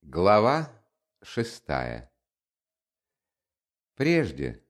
Глава 6. Прежде,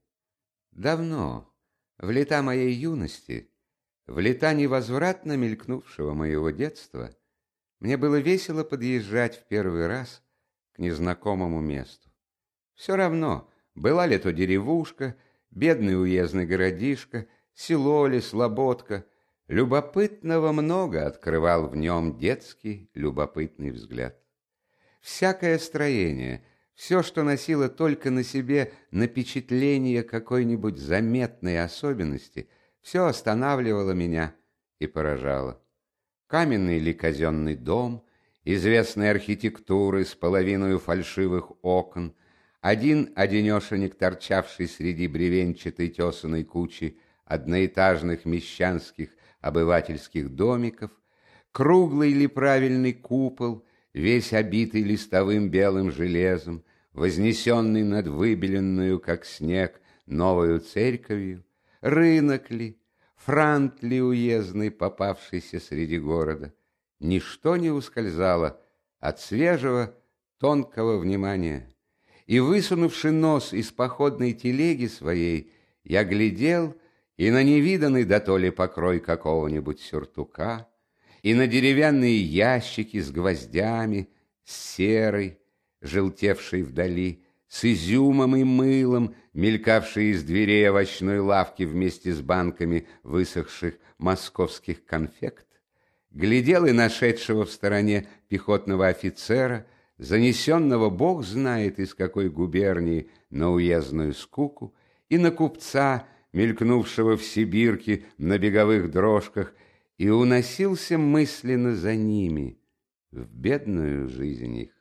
давно, в лета моей юности, в лета невозвратно мелькнувшего моего детства, мне было весело подъезжать в первый раз к незнакомому месту. Все равно, была ли то деревушка, бедный уездный городишко, село ли, слободка, любопытного много открывал в нем детский любопытный взгляд. Всякое строение, все, что носило только на себе напечатление какой-нибудь заметной особенности, все останавливало меня и поражало. Каменный ли казенный дом, известной архитектуры с половиной фальшивых окон, один-одинешенек, торчавший среди бревенчатой тесаной кучи одноэтажных мещанских обывательских домиков, круглый ли правильный купол, весь обитый листовым белым железом, вознесенный над выбеленную, как снег, новою церковью, рынок ли, франт ли уездный, попавшийся среди города, ничто не ускользало от свежего, тонкого внимания. И, высунувши нос из походной телеги своей, я глядел и на невиданный дотоле покрой какого-нибудь сюртука, и на деревянные ящики с гвоздями, с серой, желтевшей вдали, с изюмом и мылом, мелькавшие из дверей овощной лавки вместе с банками высохших московских конфект, глядел и нашедшего в стороне пехотного офицера, занесенного бог знает из какой губернии на уездную скуку, и на купца, мелькнувшего в Сибирке на беговых дрожках, и уносился мысленно за ними в бедную жизнь их.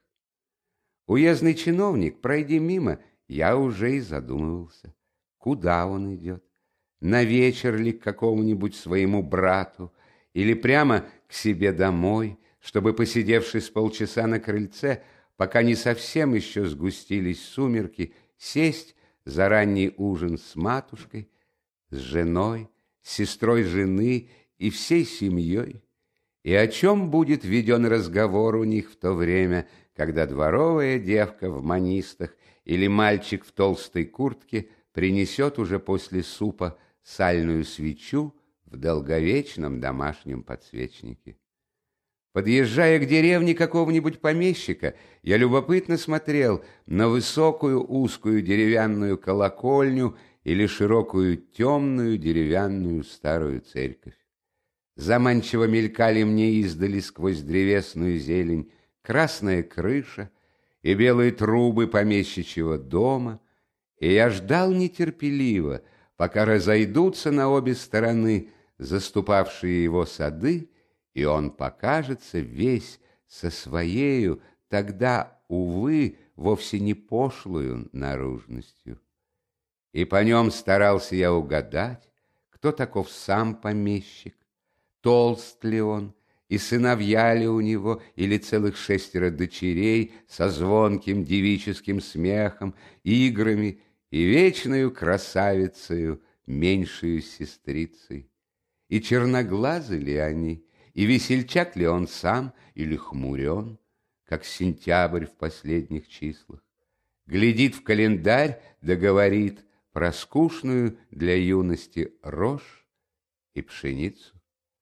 Уездный чиновник, пройдя мимо, я уже и задумывался, куда он идет, на вечер ли к какому-нибудь своему брату, или прямо к себе домой, чтобы, посидевши с полчаса на крыльце, пока не совсем еще сгустились сумерки, сесть за ранний ужин с матушкой, с женой, с сестрой жены и всей семьей, и о чем будет веден разговор у них в то время, когда дворовая девка в манистах или мальчик в толстой куртке принесет уже после супа сальную свечу в долговечном домашнем подсвечнике. Подъезжая к деревне какого-нибудь помещика, я любопытно смотрел на высокую узкую деревянную колокольню или широкую темную деревянную старую церковь. Заманчиво мелькали мне издали сквозь древесную зелень красная крыша и белые трубы помещичьего дома, и я ждал нетерпеливо, пока разойдутся на обе стороны заступавшие его сады, и он покажется весь со своею, тогда, увы, вовсе не пошлую наружностью. И по нем старался я угадать, кто таков сам помещик, толст ли он, и сыновья ли у него, или целых 6 дочерей со звонким девическим смехом, играми и вечною красавицею, меньшую сестрицей. И черноглазы ли они, и весельчак ли он сам, или хмурен, как сентябрь в последних числах. Глядит в календарь, да говорит про скучную для юности рожь и пшеницу.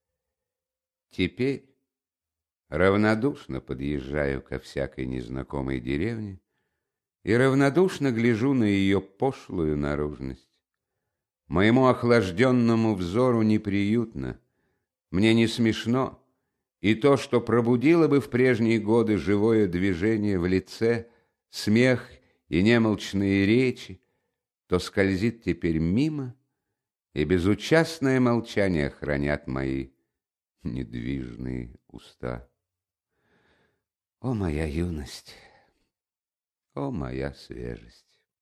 Теперь равнодушно подъезжаю ко всякой незнакомой деревне и равнодушно гляжу на ее пошлую наружность. Моему охлажденному взору неприютно, мне не смешно, и то, что пробудило бы в прежние годы живое движение в лице, смех и немолчные речи, то скользит теперь мимо, и безучастное молчание хранят мои недвижные уста. О, моя юность! О, моя свежесть!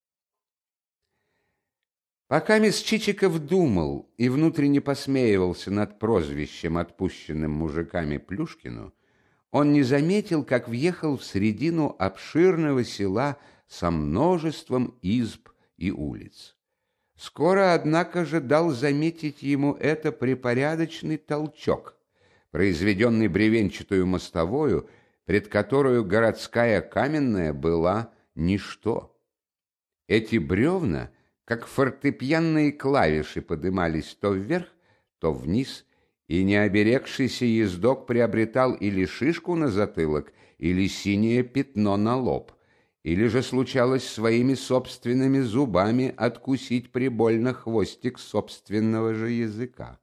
Пока мисс Чичиков думал и внутренне посмеивался над прозвищем, отпущенным мужиками Плюшкину, он не заметил, как въехал в средину обширного села со множеством изб и улиц. Скоро, однако же, дал заметить ему это припорядочный толчок, произведенный бревенчатую мостовою пред которую городская каменная была ничто. Эти бревна, как фортепианные клавиши, подымались то вверх, то вниз, и необерегшийся ездок приобретал или шишку на затылок, или синее пятно на лоб, или же случалось своими собственными зубами откусить прибольно хвостик собственного же языка.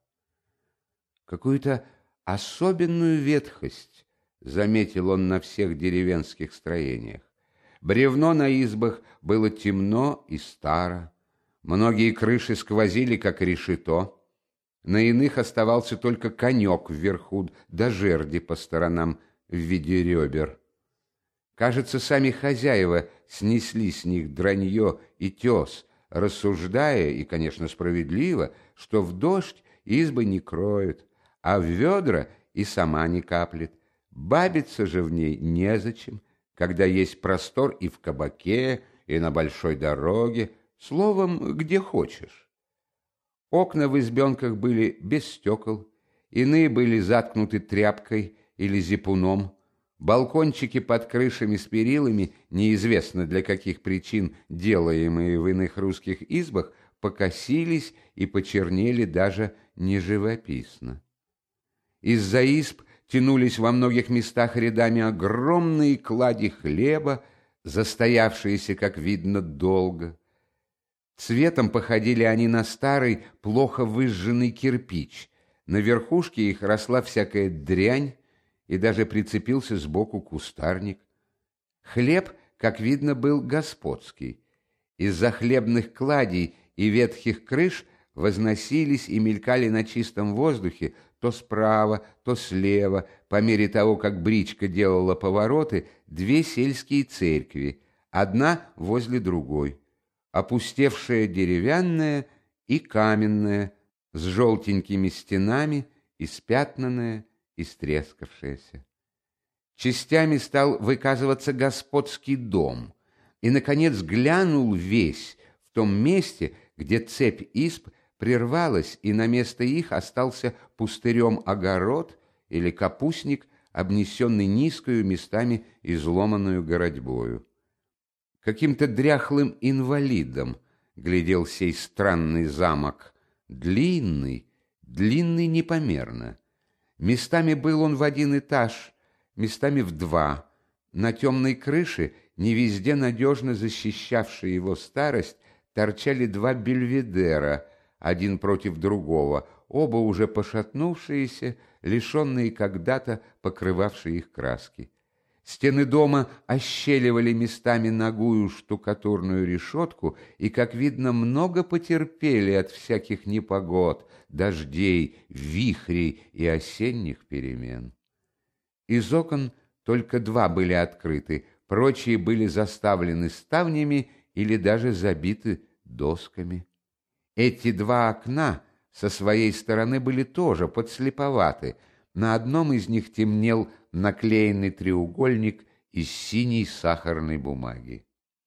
Какую-то особенную ветхость заметил он на всех деревенских строениях. Бревно на избах было темно и старо, многие крыши сквозили, как решето, на иных оставался только конек вверху, да жерди по сторонам в виде ребер. Кажется, сами хозяева снесли с них дранье и тес, рассуждая, и, конечно, справедливо, что в дождь избы не кроют, а в ведра и сама не каплет. Бабиться же в ней незачем, когда есть простор и в кабаке, и на большой дороге, словом, где хочешь. Окна в избенках были без стекол, иные были заткнуты тряпкой или зипуном, балкончики под крышами с перилами, неизвестно для каких причин, делаемые в иных русских избах, покосились и почернели даже неживописно. Из-за изб тянулись во многих местах рядами огромные клади хлеба, застоявшиеся, как видно, долго. Цветом походили они на старый, плохо выжженный кирпич. На верхушке их росла всякая дрянь, и даже прицепился сбоку кустарник. Хлеб, как видно, был господский. Из-за хлебных кладей и ветхих крыш возносились и мелькали на чистом воздухе то справа, то слева, по мере того, как бричка делала повороты, две сельские церкви, одна возле другой, опустевшая деревянная и каменная, с желтенькими стенами, испятнанная, истрескавшаяся. Частями стал выказываться господский дом, и, наконец, глянул весь в том месте, где цепь изб прервалась, и на место их остался пустырем огород или капустник, обнесенный низкою, местами изломанную городьбою. Каким-то дряхлым инвалидом глядел сей странный замок, длинный, длинный непомерно. Местами был он в один этаж, местами в два. На темной крыше, не везде надежно защищавшей его старость, торчали два бельведера, один против другого, оба уже пошатнувшиеся, лишенные когда-то покрывавшей их краски. Стены дома ощеливали местами нагую штукатурную решетку и, как видно, много потерпели от всяких непогод, дождей, вихрей и осенних перемен. Из окон только два были открыты, прочие были заставлены ставнями или даже забиты досками. Эти два окна со своей стороны были тоже подслеповаты. На одном из них темнел наклеенный треугольник из синей сахарной бумаги.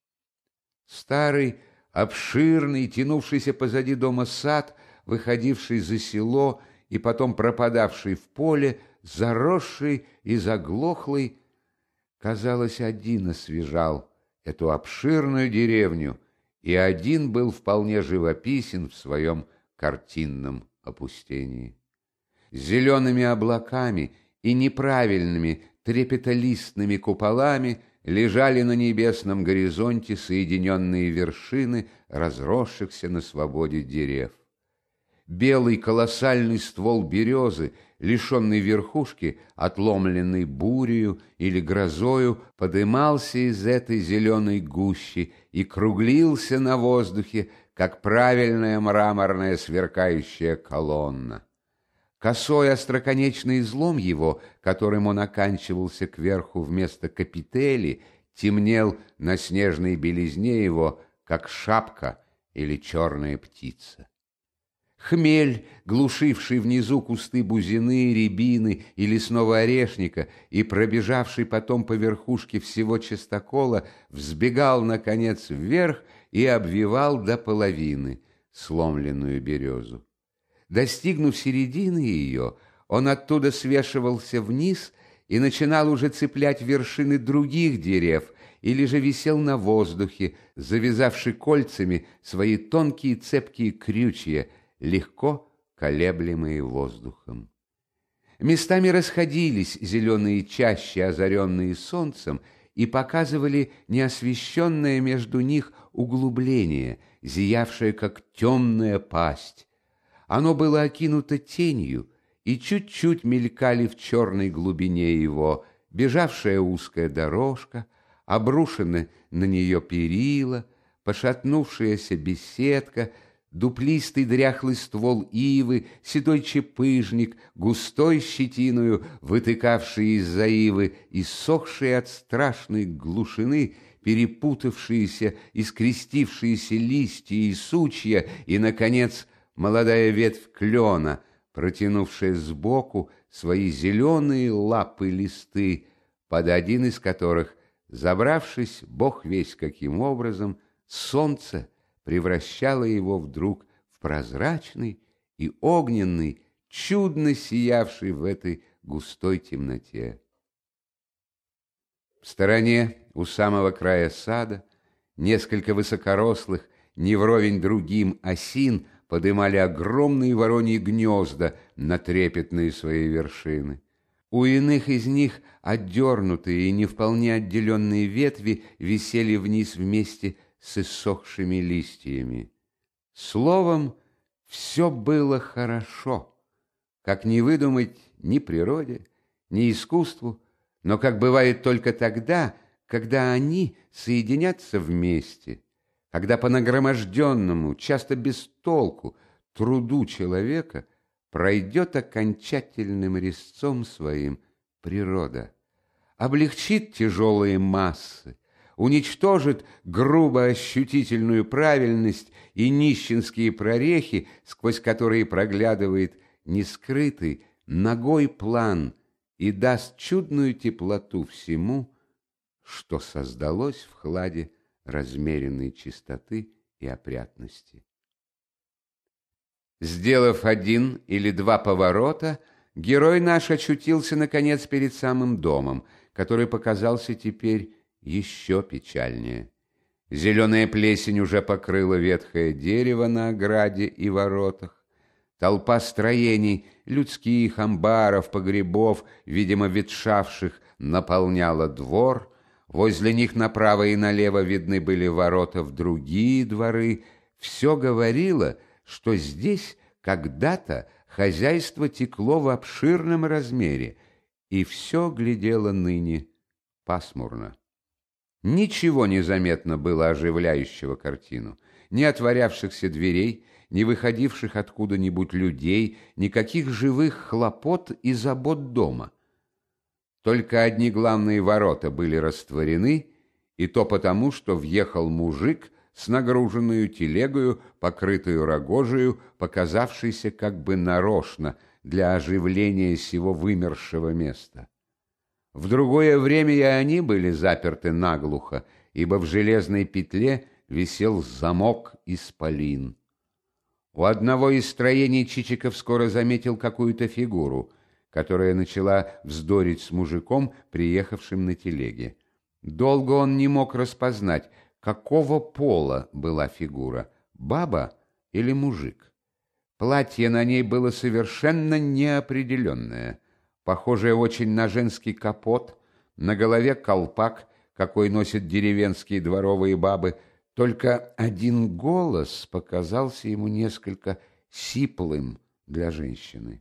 Старый, обширный, тянувшийся позади дома сад, выходивший за село и потом пропадавший в поле, заросший и заглохлый, казалось, один освежал эту обширную деревню, и один был вполне живописен в своем картинном опустении. Зелеными облаками и неправильными трепетолистными куполами лежали на небесном горизонте соединенные вершины разросшихся на свободе дерев. Белый колоссальный ствол березы, лишенный верхушки, отломленный бурею или грозою, подымался из этой зеленой гущи и круглился на воздухе, как правильная мраморная сверкающая колонна. Косой остроконечный излом его, которым он оканчивался кверху вместо капители, темнел на снежной белизне его, как шапка или черная птица. Хмель, глушивший внизу кусты бузины, рябины и лесного орешника и пробежавший потом по верхушке всего частокола, взбегал, наконец, вверх и обвивал до половины сломленную березу. Достигнув середины ее, он оттуда свешивался вниз и начинал уже цеплять вершины других дерев, или же висел на воздухе, завязавши кольцами свои тонкие цепкие крючья, легко колеблемые воздухом. Местами расходились зеленые чащи, озаренные солнцем, и показывали неосвещенное между них углубление, зиявшее, как темная пасть. Оно было окинуто тенью, и чуть-чуть мелькали в черной глубине его бежавшая узкая дорожка, обрушены на нее перила, пошатнувшаяся беседка, дуплистый дряхлый ствол ивы, седой чепыжник, густой щетиною, вытыкавший из-за ивы, иссохшие от страшной глушины, перепутавшиеся и скрестившиеся листья и сучья, и, наконец, молодая ветвь клена, протянувшая сбоку свои зеленые лапы-листы, под один из которых, забравшись, бог весть каким образом, солнце превращало его вдруг в прозрачный и огненный, чудно сиявший в этой густой темноте. В стороне, у самого края сада, несколько высокорослых, не вровень другим осин подымали огромные вороньи гнезда на трепетные свои вершины. У иных из них отдернутые и не вполне отделенные ветви висели вниз вместе с иссохшими листьями. Словом, все было хорошо, как не выдумать ни природе, ни искусству, но как бывает только тогда, когда они соединятся вместе, когда по нагроможденному, часто без толку, труду человека пройдет окончательным резцом своим природа, облегчит тяжелые массы, уничтожит грубо ощутительную правильность и нищенские прорехи, сквозь которые проглядывает нескрытый нагой план, и даст чудную теплоту всему, что создалось в хладе размеренной чистоты и опрятности. Сделав один или два поворота, герой наш очутился, наконец, перед самым домом, который показался теперь еще печальнее. Зеленая плесень уже покрыла ветхое дерево на ограде и воротах. Толпа строений, людских, амбаров, погребов, видимо, ветшавших, наполняла двор. Возле них направо и налево видны были ворота в другие дворы. Все говорило, что здесь когда-то хозяйство текло в обширном размере, и все глядело ныне пасмурно. Ничего не заметно было оживляющего картину, ни отворявшихся дверей, ни выходивших откуда-нибудь людей, никаких живых хлопот и забот дома. Только одни главные ворота были растворены, и то потому, что въехал мужик с нагруженную телегою, покрытую рогожею, показавшейся как бы нарочно для оживления сего вымершего места. В другое время и они были заперты наглухо, ибо в железной петле висел замок исполин. У одного из строений Чичиков скоро заметил какую-то фигуру, которая начала вздорить с мужиком, приехавшим на телеге. Долго он не мог распознать, какого пола была фигура — баба или мужик. Платье на ней было совершенно неопределенное, похожее очень на женский капот, на голове колпак, какой носят деревенские дворовые бабы. Только один голос показался ему несколько сиплым для женщины.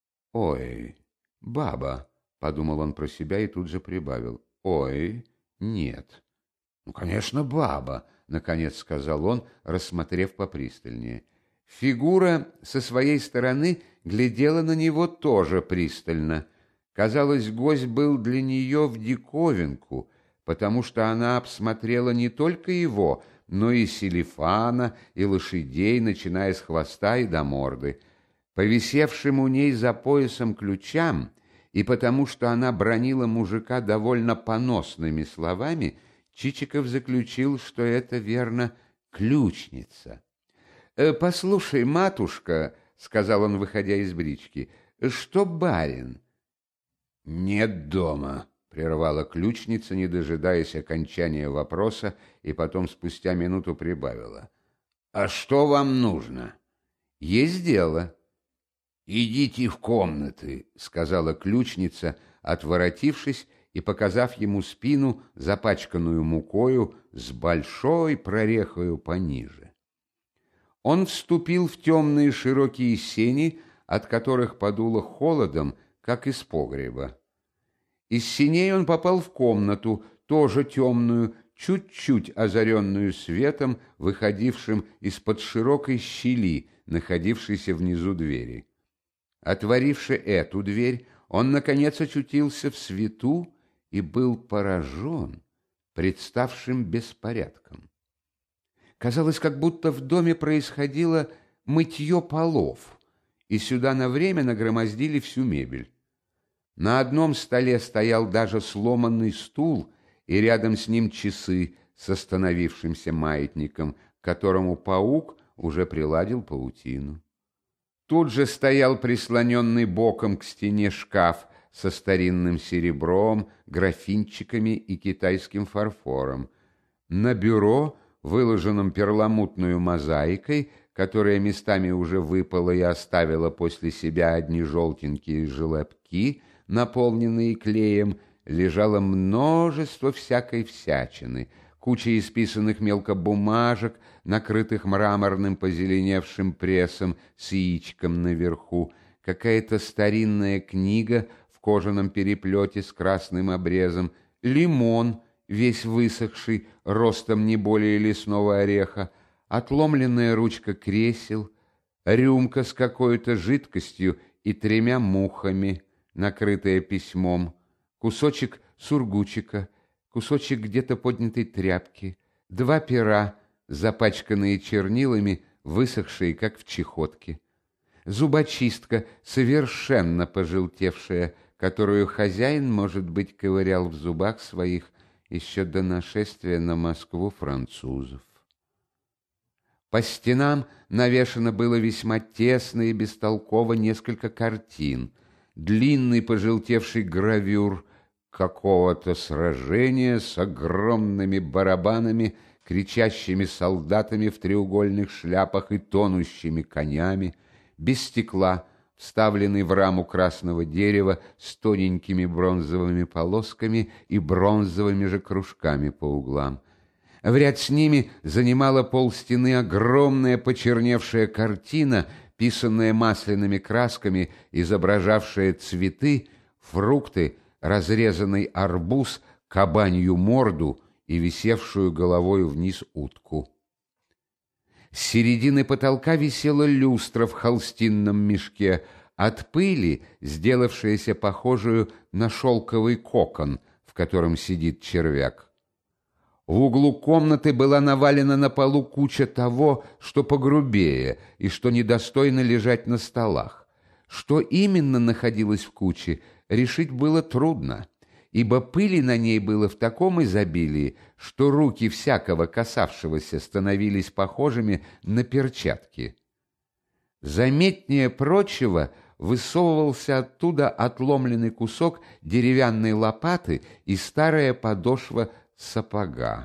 «Ой, баба», — подумал он про себя и тут же прибавил. «Ой, нет». «Ну, конечно, баба», — наконец сказал он, рассмотрев попристальнее. Фигура со своей стороны глядела на него тоже пристально. Казалось, гость был для нее в диковинку, потому что она обсмотрела не только его, но и Селифана, и лошадей, начиная с хвоста и до морды. По висевшим у ней за поясом ключам, и потому что она бранила мужика довольно поносными словами, Чичиков заключил, что это, верно, ключница. «Послушай, матушка», — сказал он, выходя из брички, — «что барин?» «Нет дома», — прервала ключница, не дожидаясь окончания вопроса, и потом спустя минуту прибавила. «А что вам нужно?» «Есть дело». «Идите в комнаты», — сказала ключница, отворотившись и показав ему спину, запачканную мукою, с большой прорехою пониже. Он вступил в темные широкие сени, от которых подуло холодом, как из погреба. Из сеней он попал в комнату, тоже темную, чуть-чуть озаренную светом, выходившим из-под широкой щели, находившейся внизу двери. Отворивши эту дверь, он, наконец, очутился в свету и был поражен представшим беспорядком. Казалось, как будто в доме происходило мытье полов, и сюда на время нагромоздили всю мебель. На одном столе стоял даже сломанный стул, и рядом с ним часы с остановившимся маятником, к которому паук уже приладил паутину. Тут же стоял прислоненный боком к стене шкаф со старинным серебром, графинчиками и китайским фарфором. На бюро, выложенном перламутную мозаикой, которая местами уже выпала и оставила после себя одни желтенькие желобки, наполненные клеем, лежало множество всякой всячины, куча исписанных мелко бумажек, накрытых мраморным позеленевшим прессом с яичком наверху, какая-то старинная книга в кожаном переплете с красным обрезом, лимон, весь высохший, ростом не более лесного ореха, отломленная ручка кресел, рюмка с какой-то жидкостью и 3 мухами, накрытая письмом, кусочек сургучика, кусочек где-то поднятой тряпки, 2 пера, запачканные чернилами, высохшие, как в чехотке, зубочистка, совершенно пожелтевшая, которую хозяин, может быть, ковырял в зубах своих еще до нашествия на Москву французов. По стенам навешано было весьма тесно и бестолково несколько картин, длинный пожелтевший гравюр какого-то сражения с огромными барабанами, кричащими солдатами в треугольных шляпах и тонущими конями, без стекла, вставленный в раму красного дерева с тоненькими бронзовыми полосками и бронзовыми же кружками по углам. В ряд с ними занимала полстены огромная почерневшая картина, писанная масляными красками, изображавшая цветы, фрукты, разрезанный арбуз, кабанью морду и висевшую головою вниз утку. С середины потолка висела люстра в холстинном мешке, от пыли, сделавшаяся похожую на шелковый кокон, в котором сидит червяк. В углу комнаты была навалена на полу куча того, что погрубее и что недостойно лежать на столах. Что именно находилось в куче, решить было трудно, ибо пыли на ней было в таком изобилии, что руки всякого касавшегося становились похожими на перчатки. Заметнее прочего высовывался оттуда отломленный кусок деревянной лопаты и старая подошва сапога.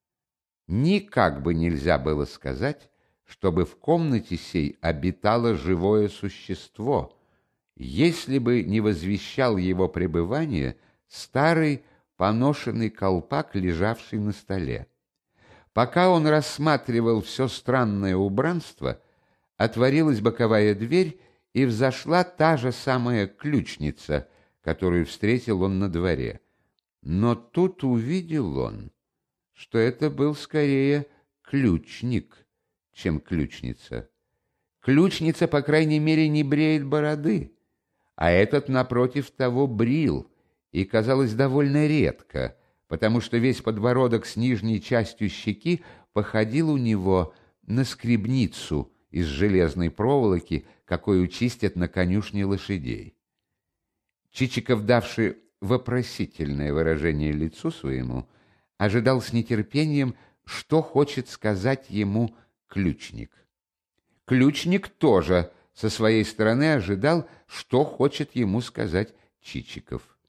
Никак бы нельзя было сказать, чтобы в комнате сей обитало живое существо, если бы не возвещал его пребывание старый поношенный колпак, лежавший на столе. Пока он рассматривал все странное убранство, отворилась боковая дверь, и взошла та же самая ключница, которую встретил он на дворе. Но тут увидел он, что это был скорее ключник, чем ключница. Ключница, по крайней мере, не бреет бороды, а этот, напротив того, брил, и казалось довольно редко, потому что весь подбородок с нижней частью щеки походил у него на скребницу из железной проволоки, какую чистят на конюшне лошадей. Чичиков, давший вопросительное выражение лицу своему, ожидал с нетерпением, что хочет сказать ему ключник. Ключник тоже со своей стороны ожидал, что хочет ему сказать Чичиков.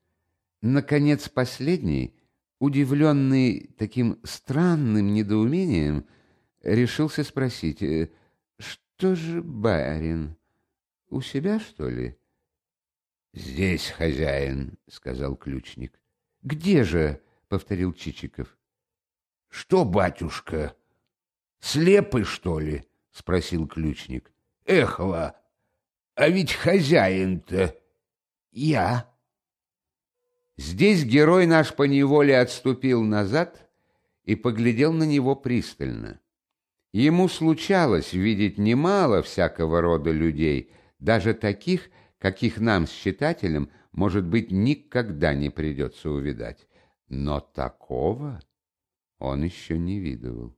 Наконец последний, удивленный таким странным недоумением, решился спросить: «Что же, барин, у себя, что ли?» «Здесь хозяин», — сказал ключник. «Где же?» — повторил Чичиков. «Что, батюшка, слепый, что ли?» — спросил ключник. «Эхла, а ведь хозяин-то я». Здесь герой наш поневоле отступил назад и поглядел на него пристально. Ему случалось видеть немало всякого рода людей, даже таких, каких нам с читателем, может быть, никогда не придется увидать. Но такого он еще не видывал.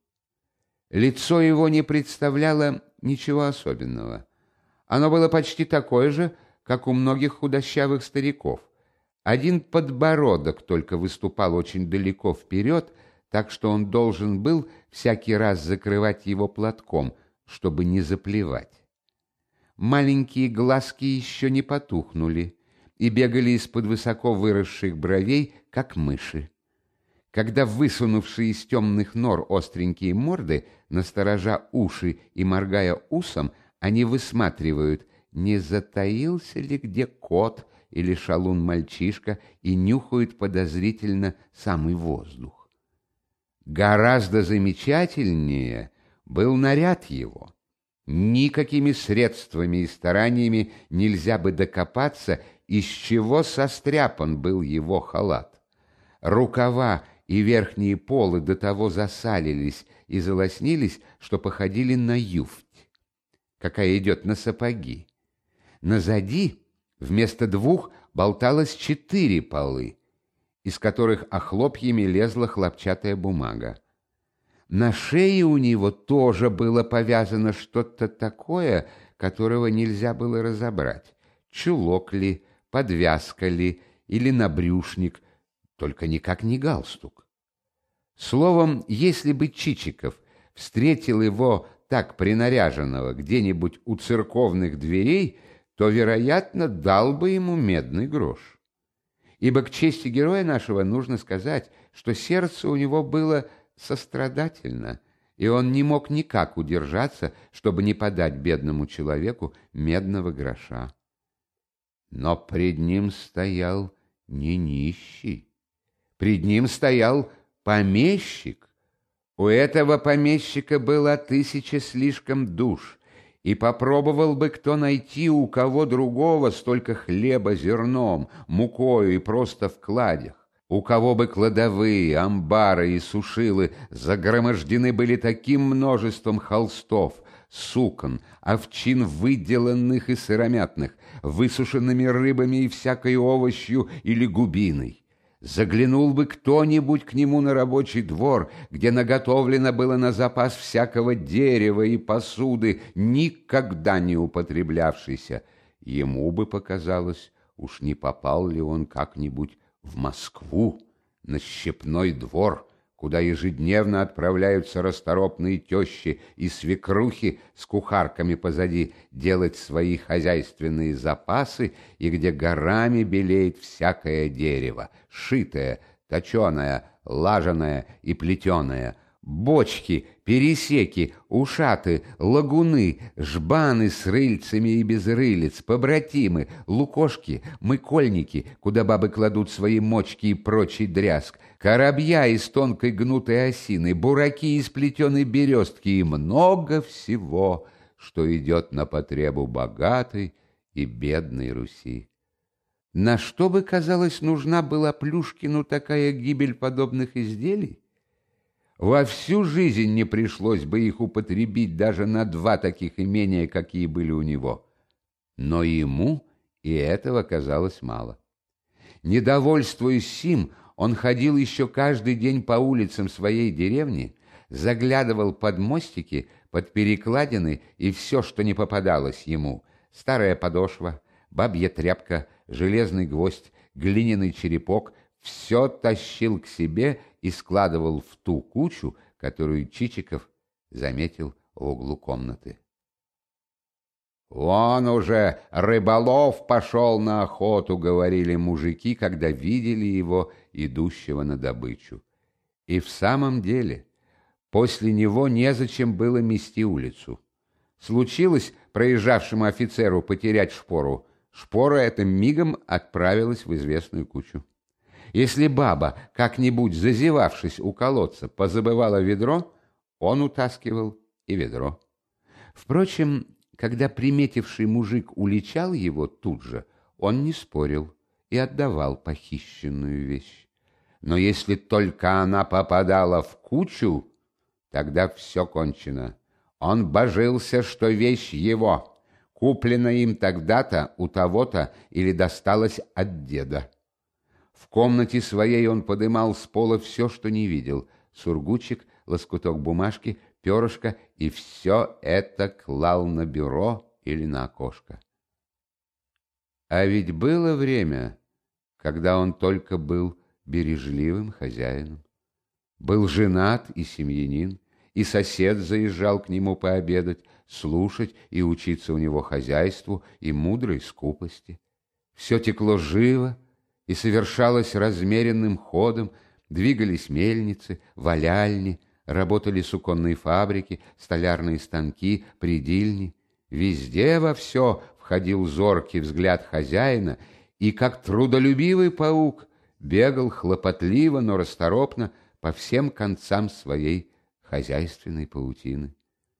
Лицо его не представляло ничего особенного. Оно было почти такое же, как у многих худощавых стариков. Один подбородок только выступал очень далеко вперед, так что он должен был всякий раз закрывать его платком, чтобы не заплевать. Маленькие глазки еще не потухнули и бегали из-под высоко выросших бровей, как мыши. Когда высунувшие из темных нор остренькие морды, насторожа уши и моргая усом, они высматривают, не затаился ли где кот или шалун-мальчишка, и нюхают подозрительно самый воздух. Гораздо замечательнее был наряд его. Никакими средствами и стараниями нельзя бы докопаться, из чего состряпан был его халат. Рукава и верхние полы до того засалились и залоснились, что походили на юфть, какая идет на сапоги. Назади вместо 2 болталось 4 полы, из которых охлопьями лезла хлопчатая бумага. На шее у него тоже было повязано что-то такое, которого нельзя было разобрать. Чулок ли, подвязка ли или набрюшник, только никак не галстук. Словом, если бы Чичиков встретил его так принаряженного где-нибудь у церковных дверей, то, вероятно, дал бы ему медный грош. Ибо к чести героя нашего нужно сказать, что сердце у него было сострадательно, и он не мог никак удержаться, чтобы не подать бедному человеку медного гроша. Но пред ним стоял не нищий, пред ним стоял помещик. У этого помещика было 1000 слишком душ, и попробовал бы кто найти у кого другого столько хлеба зерном, мукою и просто в кладях. У кого бы кладовые, амбары и сушилы загромождены были таким множеством холстов, сукон, овчин выделанных и сыромятных, высушенными рыбами и всякой овощью или губиной. Заглянул бы кто-нибудь к нему на рабочий двор, где наготовлено было на запас всякого дерева и посуды, никогда не употреблявшейся. Ему бы показалось, уж не попал ли он как-нибудь в Москву, на щепной двор, куда ежедневно отправляются расторопные тещи и свекрухи с кухарками позади делать свои хозяйственные запасы, и где горами белеет всякое дерево, шитое, точеное, лажаное и плетеное, бочки, пересеки, ушаты, лагуны, жбаны с рыльцами и без рылиц, побратимы, лукошки, мыкольники, куда бабы кладут свои мочки и прочий дрязг, коробья из тонкой гнутой осины, бураки из плетеной берестки и много всего, что идет на потребу богатой и бедной Руси. На что бы, казалось, нужна была Плюшкину такая гибель подобных изделий? Во всю жизнь не пришлось бы их употребить даже на 2 таких имения, какие были у него. Но ему и этого казалось мало. Недовольствуясь сим, он ходил еще каждый день по улицам своей деревни, заглядывал под мостики, под перекладины и все, что не попадалось ему: старая подошва, бабья тряпка, железный гвоздь, глиняный черепок — все тащил к себе и складывал в ту кучу, которую Чичиков заметил в углу комнаты. «Вон уже рыболов пошел на охоту», — говорили мужики, когда видели его, идущего на добычу. И в самом деле, после него незачем было мести улицу. Случилось проезжавшему офицеру потерять шпору, шпора эта мигом отправилась в известную кучу. Если баба, как-нибудь зазевавшись у колодца, позабывала ведро, он утаскивал и ведро. Впрочем, когда приметивший мужик уличал его тут же, он не спорил и отдавал похищенную вещь. Но если только она попадала в кучу, тогда все кончено. Он божился, что вещь его, куплена им тогда-то, у того-то или досталась от деда. В комнате своей он подымал с пола все, что не видел — сургучик, лоскуток бумажки, перышко, и все это клал на бюро или на окошко. А ведь было время, когда он только был бережливым хозяином. Был женат и семьянин, и сосед заезжал к нему пообедать, слушать и учиться у него хозяйству и мудрой скупости. Все текло живо и совершалось размеренным ходом, двигались мельницы, валяльни, работали суконные фабрики, столярные станки, придильни. Везде во все входил зоркий взгляд хозяина, и, как трудолюбивый паук, бегал хлопотливо, но расторопно по всем концам своей хозяйственной паутины.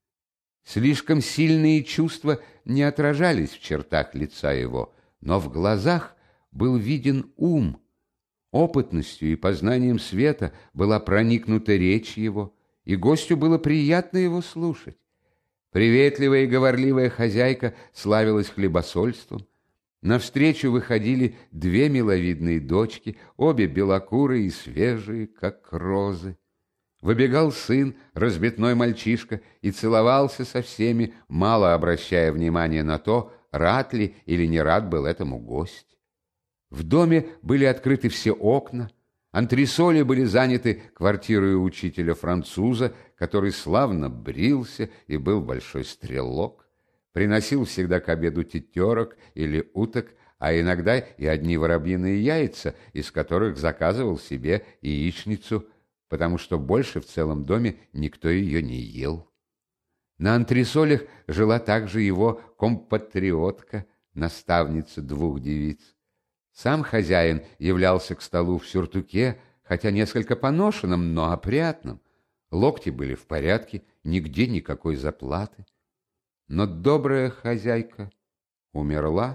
Слишком сильные чувства не отражались в чертах лица его, но в глазах был виден ум. Опытностью и познанием света была проникнута речь его, и гостю было приятно его слушать. Приветливая и говорливая хозяйка славилась хлебосольством. Навстречу выходили две миловидные дочки, обе белокурые и свежие, как розы. Выбегал сын, разбитной мальчишка, и целовался со всеми, мало обращая внимания на то, рад ли или не рад был этому гость. В доме были открыты все окна, антресоли были заняты квартирой учителя-француза, который славно брился и был большой стрелок, приносил всегда к обеду тетерок или уток, а иногда и одни воробьиные яйца, из которых заказывал себе яичницу, потому что больше в целом доме никто ее не ел. На антресолях жила также его компатриотка, наставница двух девиц. Сам хозяин являлся к столу в сюртуке, хотя несколько поношенном, но опрятном. Локти были в порядке, нигде никакой заплаты. Но добрая хозяйка умерла.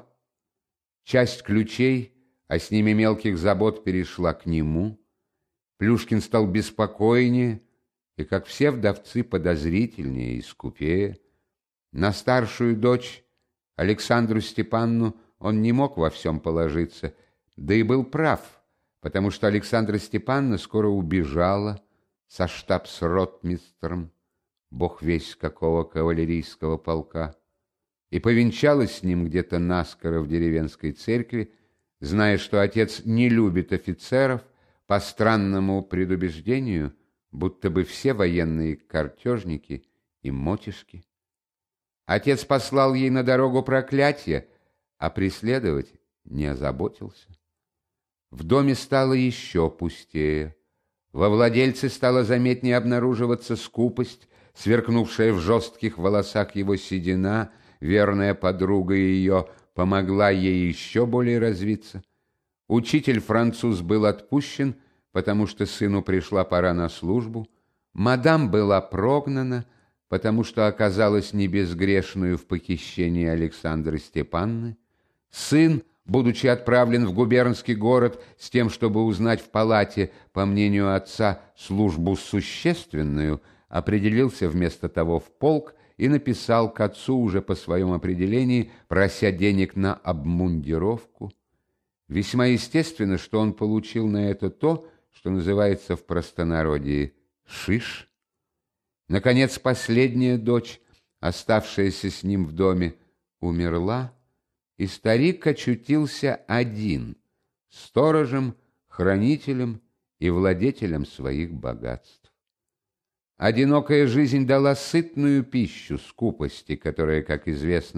Часть ключей, а с ними мелких забот, перешла к нему. Плюшкин стал беспокойнее и, как все вдовцы, подозрительнее и скупее. На старшую дочь, Александру Степанну, он не мог во всем положиться, да и был прав, потому что Александра Степановна скоро убежала со штабс-ротмистром, бог весть какого кавалерийского полка, и повенчалась с ним где-то наскоро в деревенской церкви, зная, что отец не любит офицеров, по странному предубеждению, будто бы все военные картежники и мотишки. Отец послал ей на дорогу проклятие, а преследовать не озаботился. В доме стало еще пустее. Во владельце стала заметнее обнаруживаться скупость, сверкнувшая в жестких волосах его седина, верная подруга ее помогла ей еще более развиться. Учитель-француз был отпущен, потому что сыну пришла пора на службу. Мадам была прогнана, потому что оказалась не безгрешную в похищении Александры Степанны. Сын, будучи отправлен в губернский город с тем, чтобы узнать в палате, по мнению отца, службу существенную, определился вместо того в полк и написал к отцу уже по своем определении, прося денег на обмундировку. Весьма естественно, что он получил на это то, что называется в простонародье «шиш». Наконец, последняя дочь, оставшаяся с ним в доме, умерла, и старик очутился один, сторожем, хранителем и владетелем своих богатств. Одинокая жизнь дала сытную пищу скупости, которая, как известно,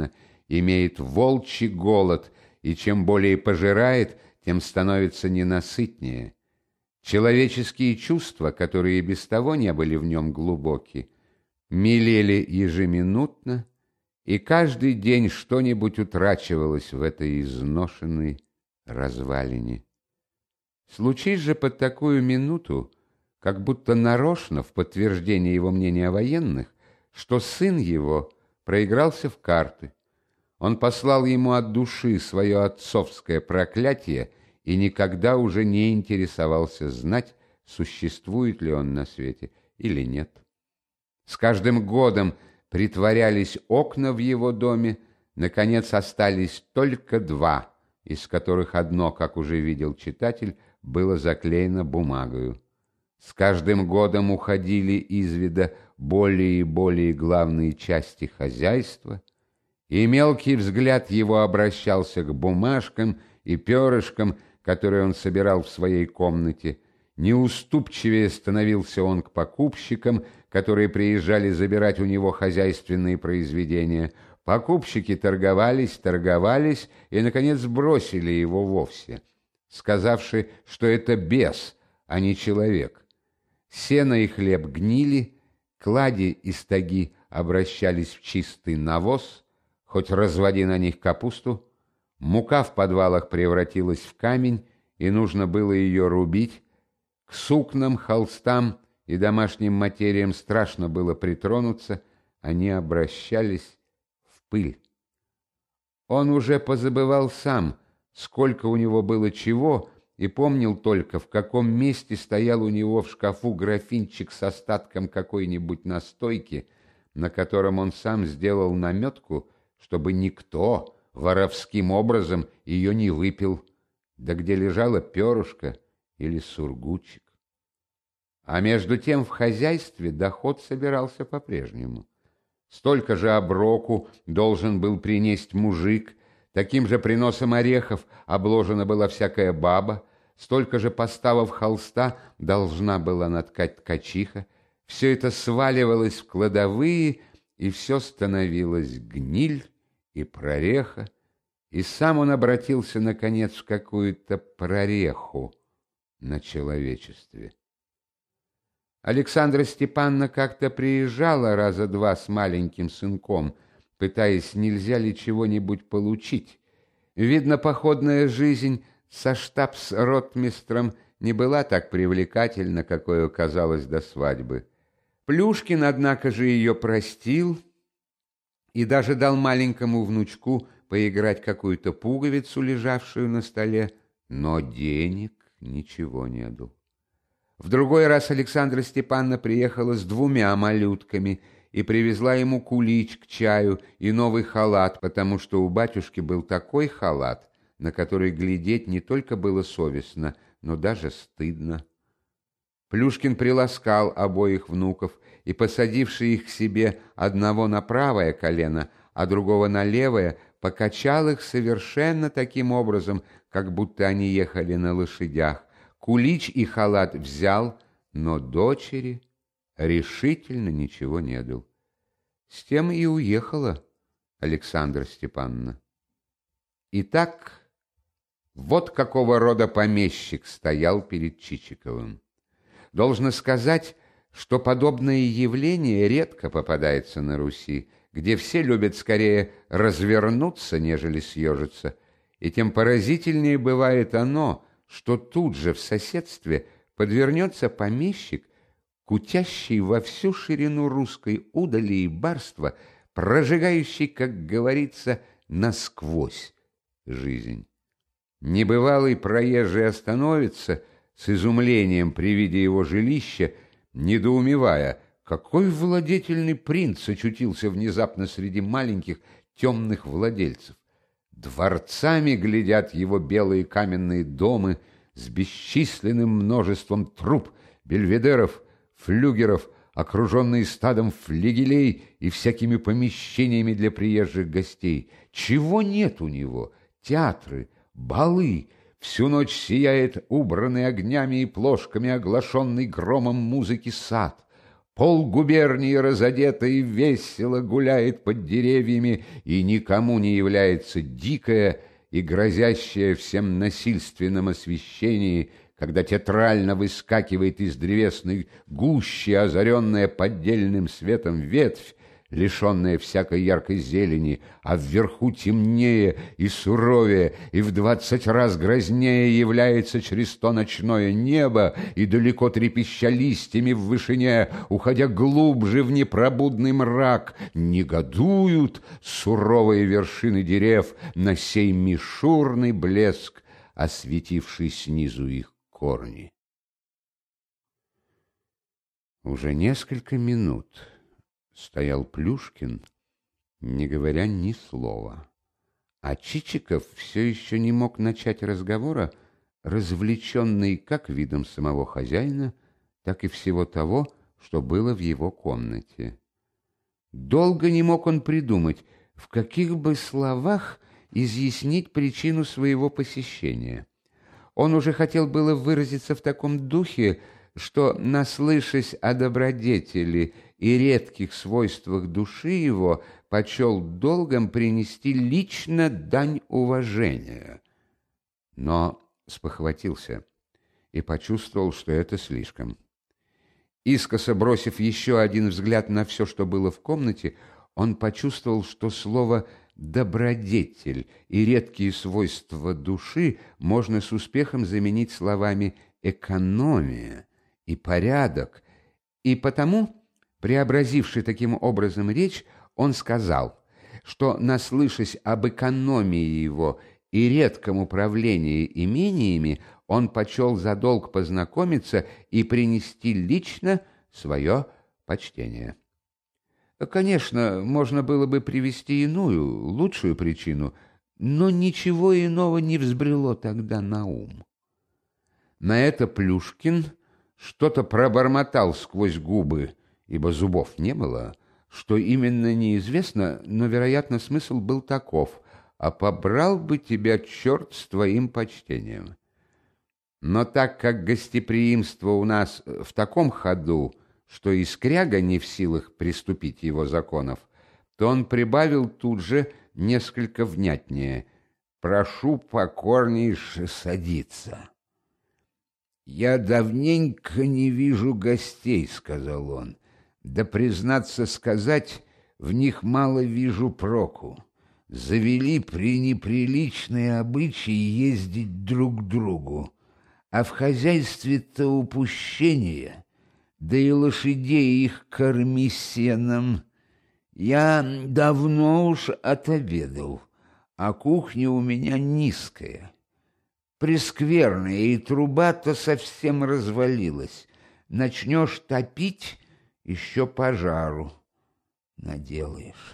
имеет волчий голод, и чем более пожирает, тем становится ненасытнее. Человеческие чувства, которые без того не были в нем глубоки, мелели ежеминутно, и каждый день что-нибудь утрачивалось в этой изношенной развалине. Случись же под такую минуту, как будто нарочно в подтверждение его мнения о военных, что сын его проигрался в карты. Он послал ему от души свое отцовское проклятие и никогда уже не интересовался знать, существует ли он на свете или нет. С каждым годом притворялись окна в его доме, наконец остались только два, из которых одно, как уже видел читатель, было заклеено бумагою. С каждым годом уходили из вида более и более главные части хозяйства, и мелкий взгляд его обращался к бумажкам и перышкам, которые он собирал в своей комнате. Неуступчивее становился он к покупщикам, которые приезжали забирать у него хозяйственные произведения. Покупщики торговались и, наконец, бросили его вовсе, сказавши, что это бес, а не человек. Сено и хлеб гнили, клади и стоги обращались в чистый навоз, хоть разводи на них капусту, мука в подвалах превратилась в камень, и нужно было ее рубить, к сукнам, холстам и домашним материям страшно было притронуться, они обращались в пыль. Он уже позабывал сам, сколько у него было чего, и помнил только, в каком месте стоял у него в шкафу графинчик с остатком какой-нибудь настойки, на котором он сам сделал наметку, чтобы никто воровским образом ее не выпил, да где лежало перышко или сургучик. А между тем в хозяйстве доход собирался по-прежнему. Столько же оброку должен был принести мужик, таким же приносом орехов обложена была всякая баба, столько же поставов холста должна была наткать ткачиха. Все это сваливалось в кладовые, и все становилось гниль и прореха, и сам он обратился, наконец, в какую-то прореху на человечестве. Александра Степановна как-то приезжала раза два с маленьким сынком, пытаясь, нельзя ли чего-нибудь получить. Видно, походная жизнь со штабс-ротмистром не была так привлекательна, какой оказалось до свадьбы. Плюшкин, однако же, ее простил и даже дал маленькому внучку поиграть какую-то пуговицу, лежавшую на столе, но денег ничего не дал. В другой раз Александра Степановна приехала с 2 малютками и привезла ему кулич к чаю и новый халат, потому что у батюшки был такой халат, на который глядеть не только было совестно, но даже стыдно. Плюшкин приласкал обоих внуков и, посадивший их к себе одного на правое колено, а другого на левое, покачал их совершенно таким образом, как будто они ехали на лошадях. Кулич и халат взял, но дочери решительно ничего не дал. С тем и уехала Александра Степановна. Итак, вот какого рода помещик стоял перед Чичиковым. Должно сказать, что подобное явление редко попадается на Руси, где все любят скорее развернуться, нежели съежиться, и тем поразительнее бывает оно, что тут же в соседстве подвернется помещик, кутящий во всю ширину русской удали и барства, прожигающий, как говорится, насквозь жизнь. Небывалый проезжий остановится с изумлением при виде его жилища, недоумевая, какой владетельный принц очутился внезапно среди маленьких темных владельцев. Дворцами глядят его белые каменные дома с бесчисленным множеством труб, бельведеров, флюгеров, окруженные стадом флигелей и всякими помещениями для приезжих гостей. Чего нет у него? Театры, балы. Всю ночь сияет убранный огнями и плошками, оглашенный громом музыки сад. Полгубернии разодета и весело гуляет под деревьями, и никому не является дикое и грозящее всем насильственном освещении, когда театрально выскакивает из древесной гущи, озаренная поддельным светом ветвь, лишенная всякой яркой зелени, а вверху темнее и суровее, и в 20 раз грознее является через то ночное небо, и далеко трепеща листьями в вышине, уходя глубже в непробудный мрак, негодуют суровые вершины дерев на сей мишурный блеск, осветивший снизу их корни. Уже несколько минут стоял Плюшкин, не говоря ни слова. А Чичиков все еще не мог начать разговора, развлеченный как видом самого хозяина, так и всего того, что было в его комнате. Долго не мог он придумать, в каких бы словах изъяснить причину своего посещения. Он уже хотел было выразиться в таком духе, что, наслышась о добродетели и редких свойствах души его, почел долгом принести лично дань уважения. Но спохватился и почувствовал, что это слишком. Искоса бросив еще один взгляд на все, что было в комнате, он почувствовал, что слово «добродетель» и редкие свойства души можно с успехом заменить словами «экономия» и «порядок», и потому, преобразивший таким образом речь, он сказал, что, наслышась об экономии его и редком управлении имениями, он почел за долг познакомиться и принести лично свое почтение. Конечно, можно было бы привести иную, лучшую причину, но ничего иного не взбрело тогда на ум. На это Плюшкин что-то пробормотал сквозь губы, ибо зубов не было, что именно неизвестно, но, вероятно, смысл был таков: «А побрал бы тебя черт с твоим почтением». Но так как гостеприимство у нас в таком ходу, что и скряга не в силах приступить его законов, то он прибавил тут же несколько внятнее: «Прошу покорнейше садиться». «Я давненько не вижу гостей», — сказал он, — «да, признаться сказать, в них мало вижу проку. Завели пренеприличные обычаи ездить друг к другу, а в хозяйстве-то упущение, да и лошадей их корми сеном. Я давно уж отобедал, а кухня у меня низкая, прескверная, и труба-то совсем развалилась. Начнешь топить, еще пожару наделаешь».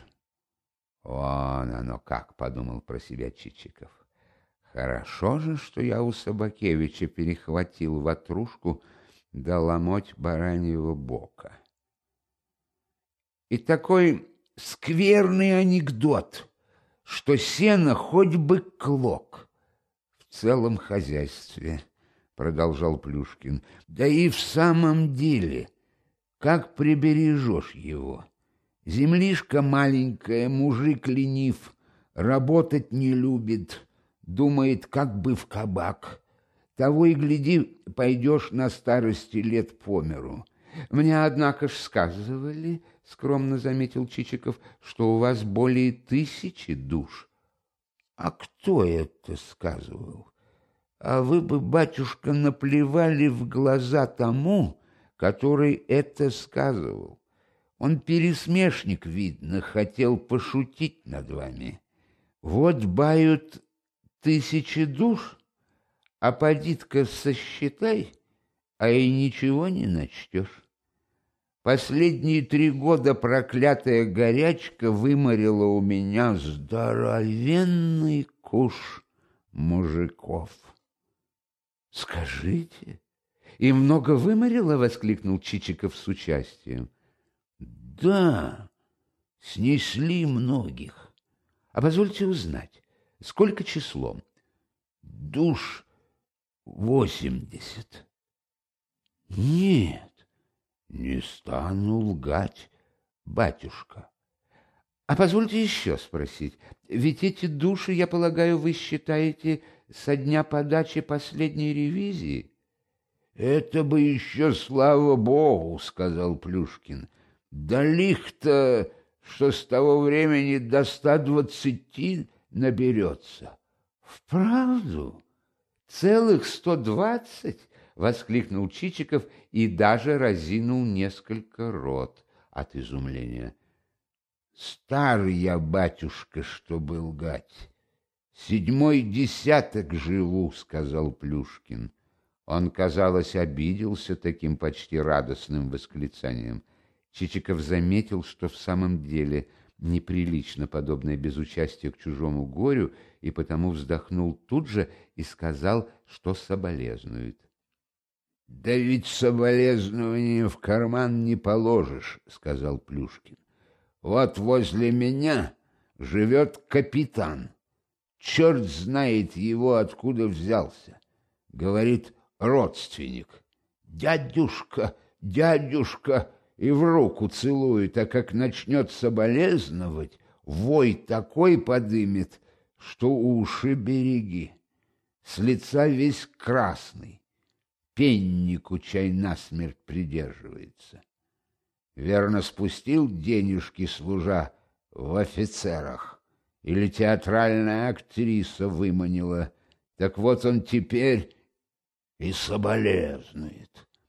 «Вон оно как», — подумал про себя Чичиков. «Хорошо же, что я у Собакевича перехватил ватрушку да ломоть бараньего бока». И такой скверный анекдот, что сено хоть бы клок в целом хозяйстве, — продолжал Плюшкин. Да и в самом деле, как прибережешь его? Землишка маленькая, мужик ленив, работать не любит, думает, как бы в кабак. Того и гляди, пойдешь на старости лет по миру. Мне, однако ж, сказывали, — скромно заметил Чичиков, — что у вас более 1000 душ. А кто это сказывал? А вы бы, батюшка, наплевали в глаза тому, который это сказывал. Он пересмешник, видно, хотел пошутить над вами. Вот бают 1000 душ, а поди-ка сосчитай, а и ничего не начтешь. Последние 3 года проклятая горячка выморила у меня здоровенный куш мужиков. — Скажите, и много выморила? — воскликнул Чичиков с участием. — Да, снесли многих. А позвольте узнать, сколько числом? — Душ 80. — Нет, Не стану лгать, батюшка. А позвольте еще спросить, ведь эти души, я полагаю, вы считаете со дня подачи последней ревизии? Это бы еще, слава богу, сказал Плюшкин. Да лих-то, что с того времени до 120 наберется. Вправду? Целых 120? Воскликнул Чичиков и даже разинул несколько рот от изумления. Стар я, батюшка, чтобы лгать. 7-й десяток живу, сказал Плюшкин. Он, казалось, обиделся таким почти радостным восклицанием. Чичиков заметил, что в самом деле неприлично подобное безучастие к чужому горю, и потому вздохнул тут же и сказал, что соболезнует. — Да ведь соболезнования в карман не положишь, — сказал Плюшкин. — Вот возле меня живет капитан. Черт знает его, откуда взялся. Говорит, родственник. Дядюшка, дядюшка, и в руку целует, а как начнет соболезновать, вой такой подымет, что уши береги. С лица весь красный, пеннику чай насмерть придерживается. Верно, спустил денежки служа в офицерах, или театральная актриса выманила, так вот он теперь и соболезнует.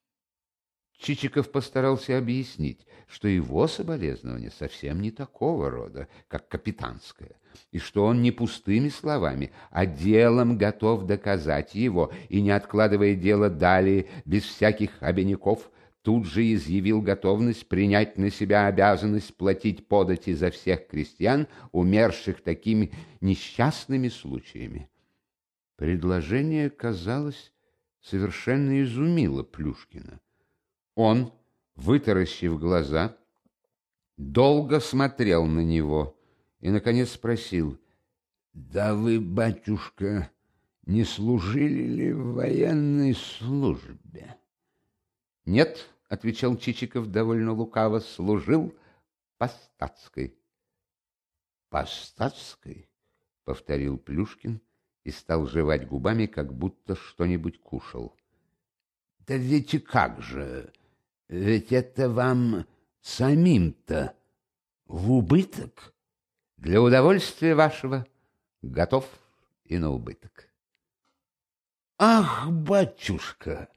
Чичиков постарался объяснить, что его соболезнование совсем не такого рода, как капитанское, и что он не пустыми словами, а делом готов доказать его, и, не откладывая дело далее, без всяких обиняков, тут же изъявил готовность принять на себя обязанность платить подати за всех крестьян, умерших такими несчастными случаями. Предложение, казалось, совершенно изумило Плюшкина. Он, вытаращив глаза, долго смотрел на него и, наконец, спросил: «Да вы, батюшка, не служили ли в военной службе?» «Нет», — отвечал Чичиков довольно лукаво, — «служил по статской». «По статской?» — повторил Плюшкин и стал жевать губами, как будто что-нибудь кушал. «Да ведь и как же? Ведь это вам самим-то в убыток?» «Для удовольствия вашего готов и на убыток». «Ах, батюшка!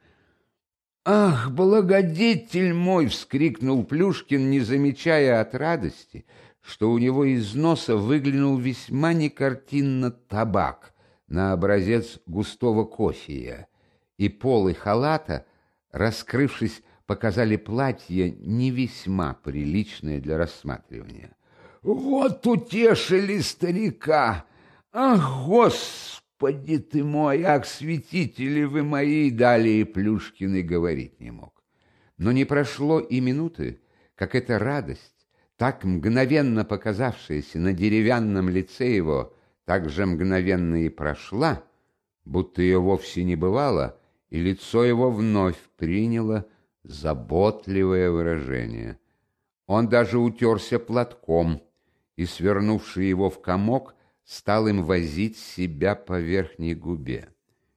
Ах, благодетель мой!» — вскрикнул Плюшкин, не замечая от радости, что у него из носа выглянул весьма некартинно табак на образец густого кофея, и полы халата, раскрывшись, показали платье не весьма приличное для рассматривания. «Вот утешили старика! Ах, Господи ты мой! Ах, святители вы мои!» Далее Плюшкин и говорить не мог. Но не прошло и минуты, как эта радость, так мгновенно показавшаяся на деревянном лице его, так же мгновенно и прошла, будто ее вовсе не бывало, и лицо его вновь приняло заботливое выражение. Он даже утерся платком и, свернувший его в комок, стал им возить себя по верхней губе.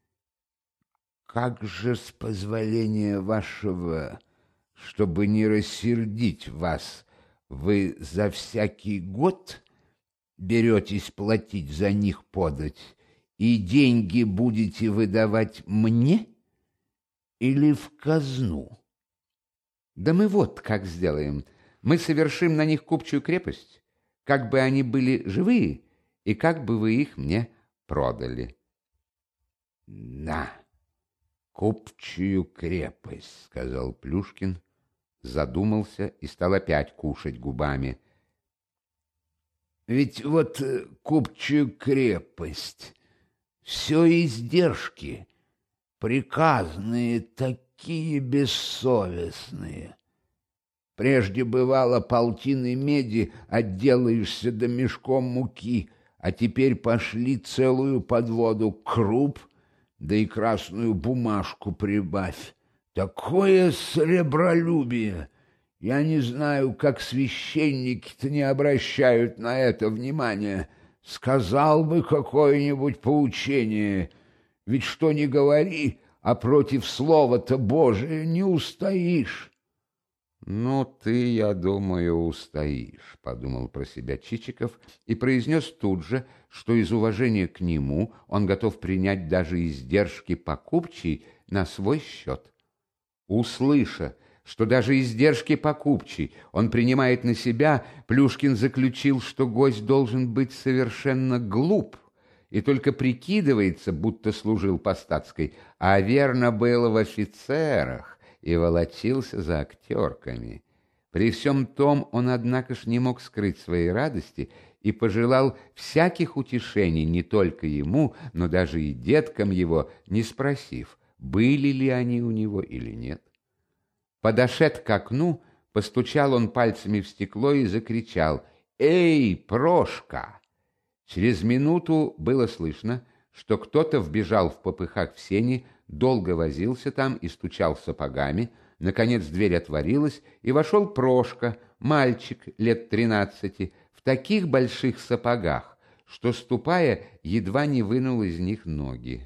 «Как же, с позволения вашего, чтобы не рассердить вас, вы за всякий год беретесь платить за них подать, и деньги будете выдавать мне или в казну?» «Да мы вот как сделаем. Мы совершим на них купчую крепость, как бы они были живые, и как бы вы их мне продали». «Да, купчую крепость», — сказал Плюшкин, задумался и стал опять кушать губами. «Ведь вот купчую крепость, все издержки, приказные такие бессовестные. Прежде бывало полтины меди отделаешься до мешком муки, а теперь пошли целую подводу круп, да и красную бумажку прибавь. Такое сребролюбие! Я не знаю, как священники-то не обращают на это внимания. Сказал бы какое-нибудь поучение, ведь что ни говори, а против слова-то Божия не устоишь. «Ну, ты, я думаю, устоишь», — подумал про себя Чичиков и произнес тут же, что из уважения к нему он готов принять даже издержки покупчей на свой счет. Услыша, что даже издержки покупчей он принимает на себя, Плюшкин заключил, что гость должен быть совершенно глуп и только прикидывается, будто служил по статской, а верно был в офицерах и волочился за актерками. При всем том он, однако ж, не мог скрыть своей радости и пожелал всяких утешений не только ему, но даже и деткам его, не спросив, были ли они у него или нет. Подошед к окну, постучал он пальцами в стекло и закричал: «Эй, Прошка!» Через минуту было слышно, что кто-то вбежал в попыхах в сени, долго возился там и стучал сапогами. Наконец дверь отворилась, и вошел Прошка, мальчик лет 13, в таких больших сапогах, что, ступая, едва не вынул из них ноги.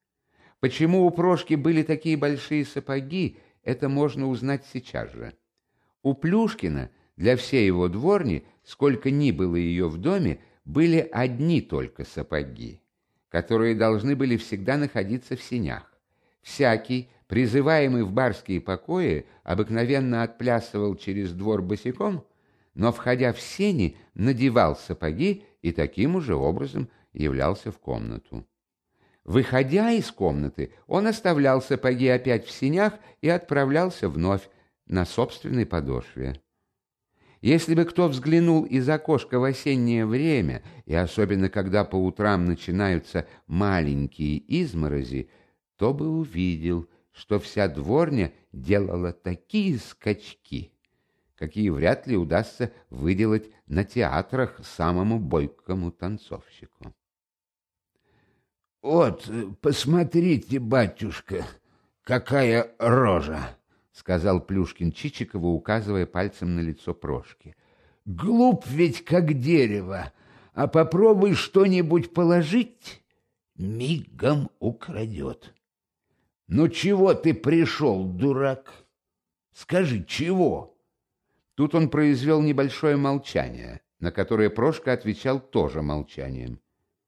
Почему у Прошки были такие большие сапоги, это можно узнать сейчас же. У Плюшкина для всей его дворни, сколько ни было ее в доме, были одни только сапоги, которые должны были всегда находиться в сенях. Всякий, призываемый в барские покои, обыкновенно отплясывал через двор босиком, но, входя в сени, надевал сапоги и таким уже образом являлся в комнату. Выходя из комнаты, он оставлял сапоги опять в сенях и отправлялся вновь на собственной подошве. Если бы кто взглянул из окошка в осеннее время, и особенно когда по утрам начинаются маленькие изморози, то бы увидел, что вся дворня делала такие скачки, какие вряд ли удастся выделать на театрах самому бойкому танцовщику. «Вот, посмотрите, батюшка, какая рожа!» — сказал Плюшкин Чичикову, указывая пальцем на лицо Прошки. «Глуп ведь как дерево, а попробуй что-нибудь положить, мигом украдет. Ну чего ты пришел, дурак? Скажи, чего?» Тут он произвел небольшое молчание, на которое Прошка отвечал тоже молчанием.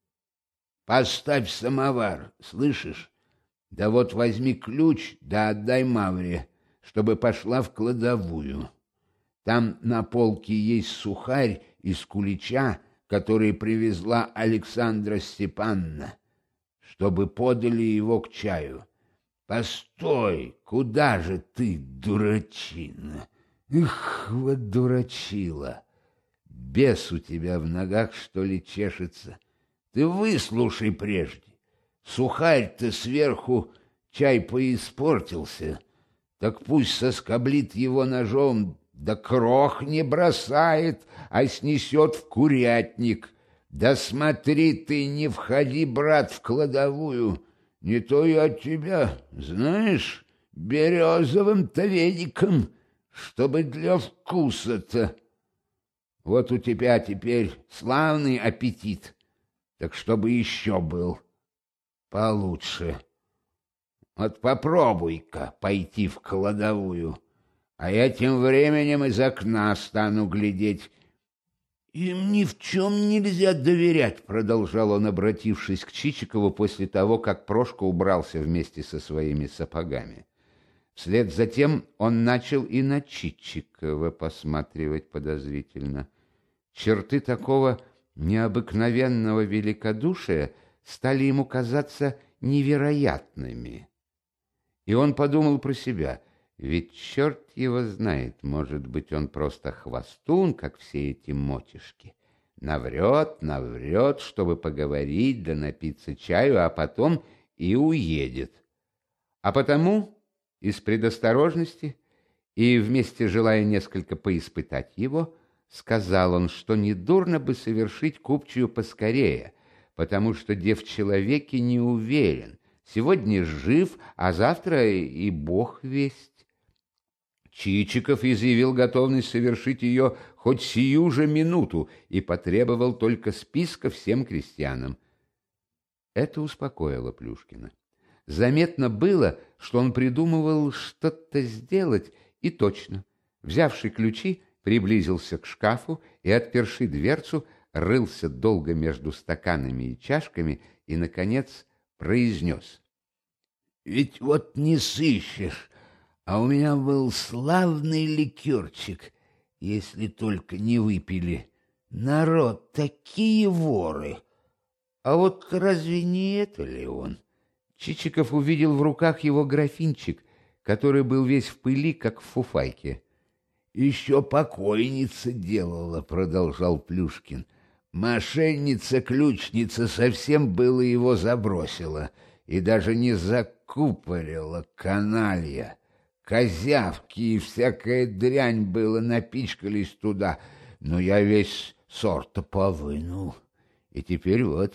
«Поставь самовар, слышишь? Да вот возьми ключ, да отдай Мавре, чтобы пошла в кладовую. Там на полке есть сухарь из кулича, который привезла Александра Степановна, чтобы подали его к чаю. Постой, куда же ты, дурачина? Эх, вот дурачила! Бес у тебя в ногах, что ли, чешется? Ты выслушай прежде. Сухарь-то сверху чай поиспортился, так пусть соскоблит его ножом, да крох не бросает, а снесет в курятник. Да смотри ты, не входи, брат, в кладовую, не то я от тебя, знаешь, березовым-то веником, чтобы для вкуса-то. Вот у тебя теперь славный аппетит, так чтобы еще был получше. Вот попробуй-ка пойти в кладовую, а я тем временем из окна стану глядеть. Им ни в чем нельзя доверять, продолжал он, обратившись к Чичикову после того, как Прошка убрался вместе со своими сапогами. Вслед за тем он начал и на Чичикова посматривать подозрительно. Черты такого необыкновенного великодушия стали ему казаться невероятными. И он подумал про себя, ведь черт его знает, может быть, он просто хвостун, как все эти мотишки. Наврет, чтобы поговорить да напиться чаю, а потом и уедет. А потому, из предосторожности и вместе желая несколько поиспытать его, сказал он, что недурно бы совершить купчую поскорее, потому что де в человеке не уверен, Сегодня жив, а завтра и бог весть. Чичиков изъявил готовность совершить ее хоть сию же минуту и потребовал только списка всем крестьянам. Это успокоило Плюшкина. Заметно было, что он придумывал что-то сделать, и точно, взявший ключи, приблизился к шкафу и, отперши дверцу, рылся долго между стаканами и чашками и, наконец, произнес: «Ведь вот не сыщешь, а у меня был славный ликерчик, если только не выпили. Народ, такие воры! А вот разве не это ли он?» Чичиков увидел в руках его графинчик, который был весь в пыли, как в фуфайке. «Еще покойница делала», — продолжал Плюшкин. «Мошенница-ключница совсем было его забросила и даже не закупорила, каналья. Козявки и всякая дрянь было напичкались туда, но я весь сорта повынул, и теперь вот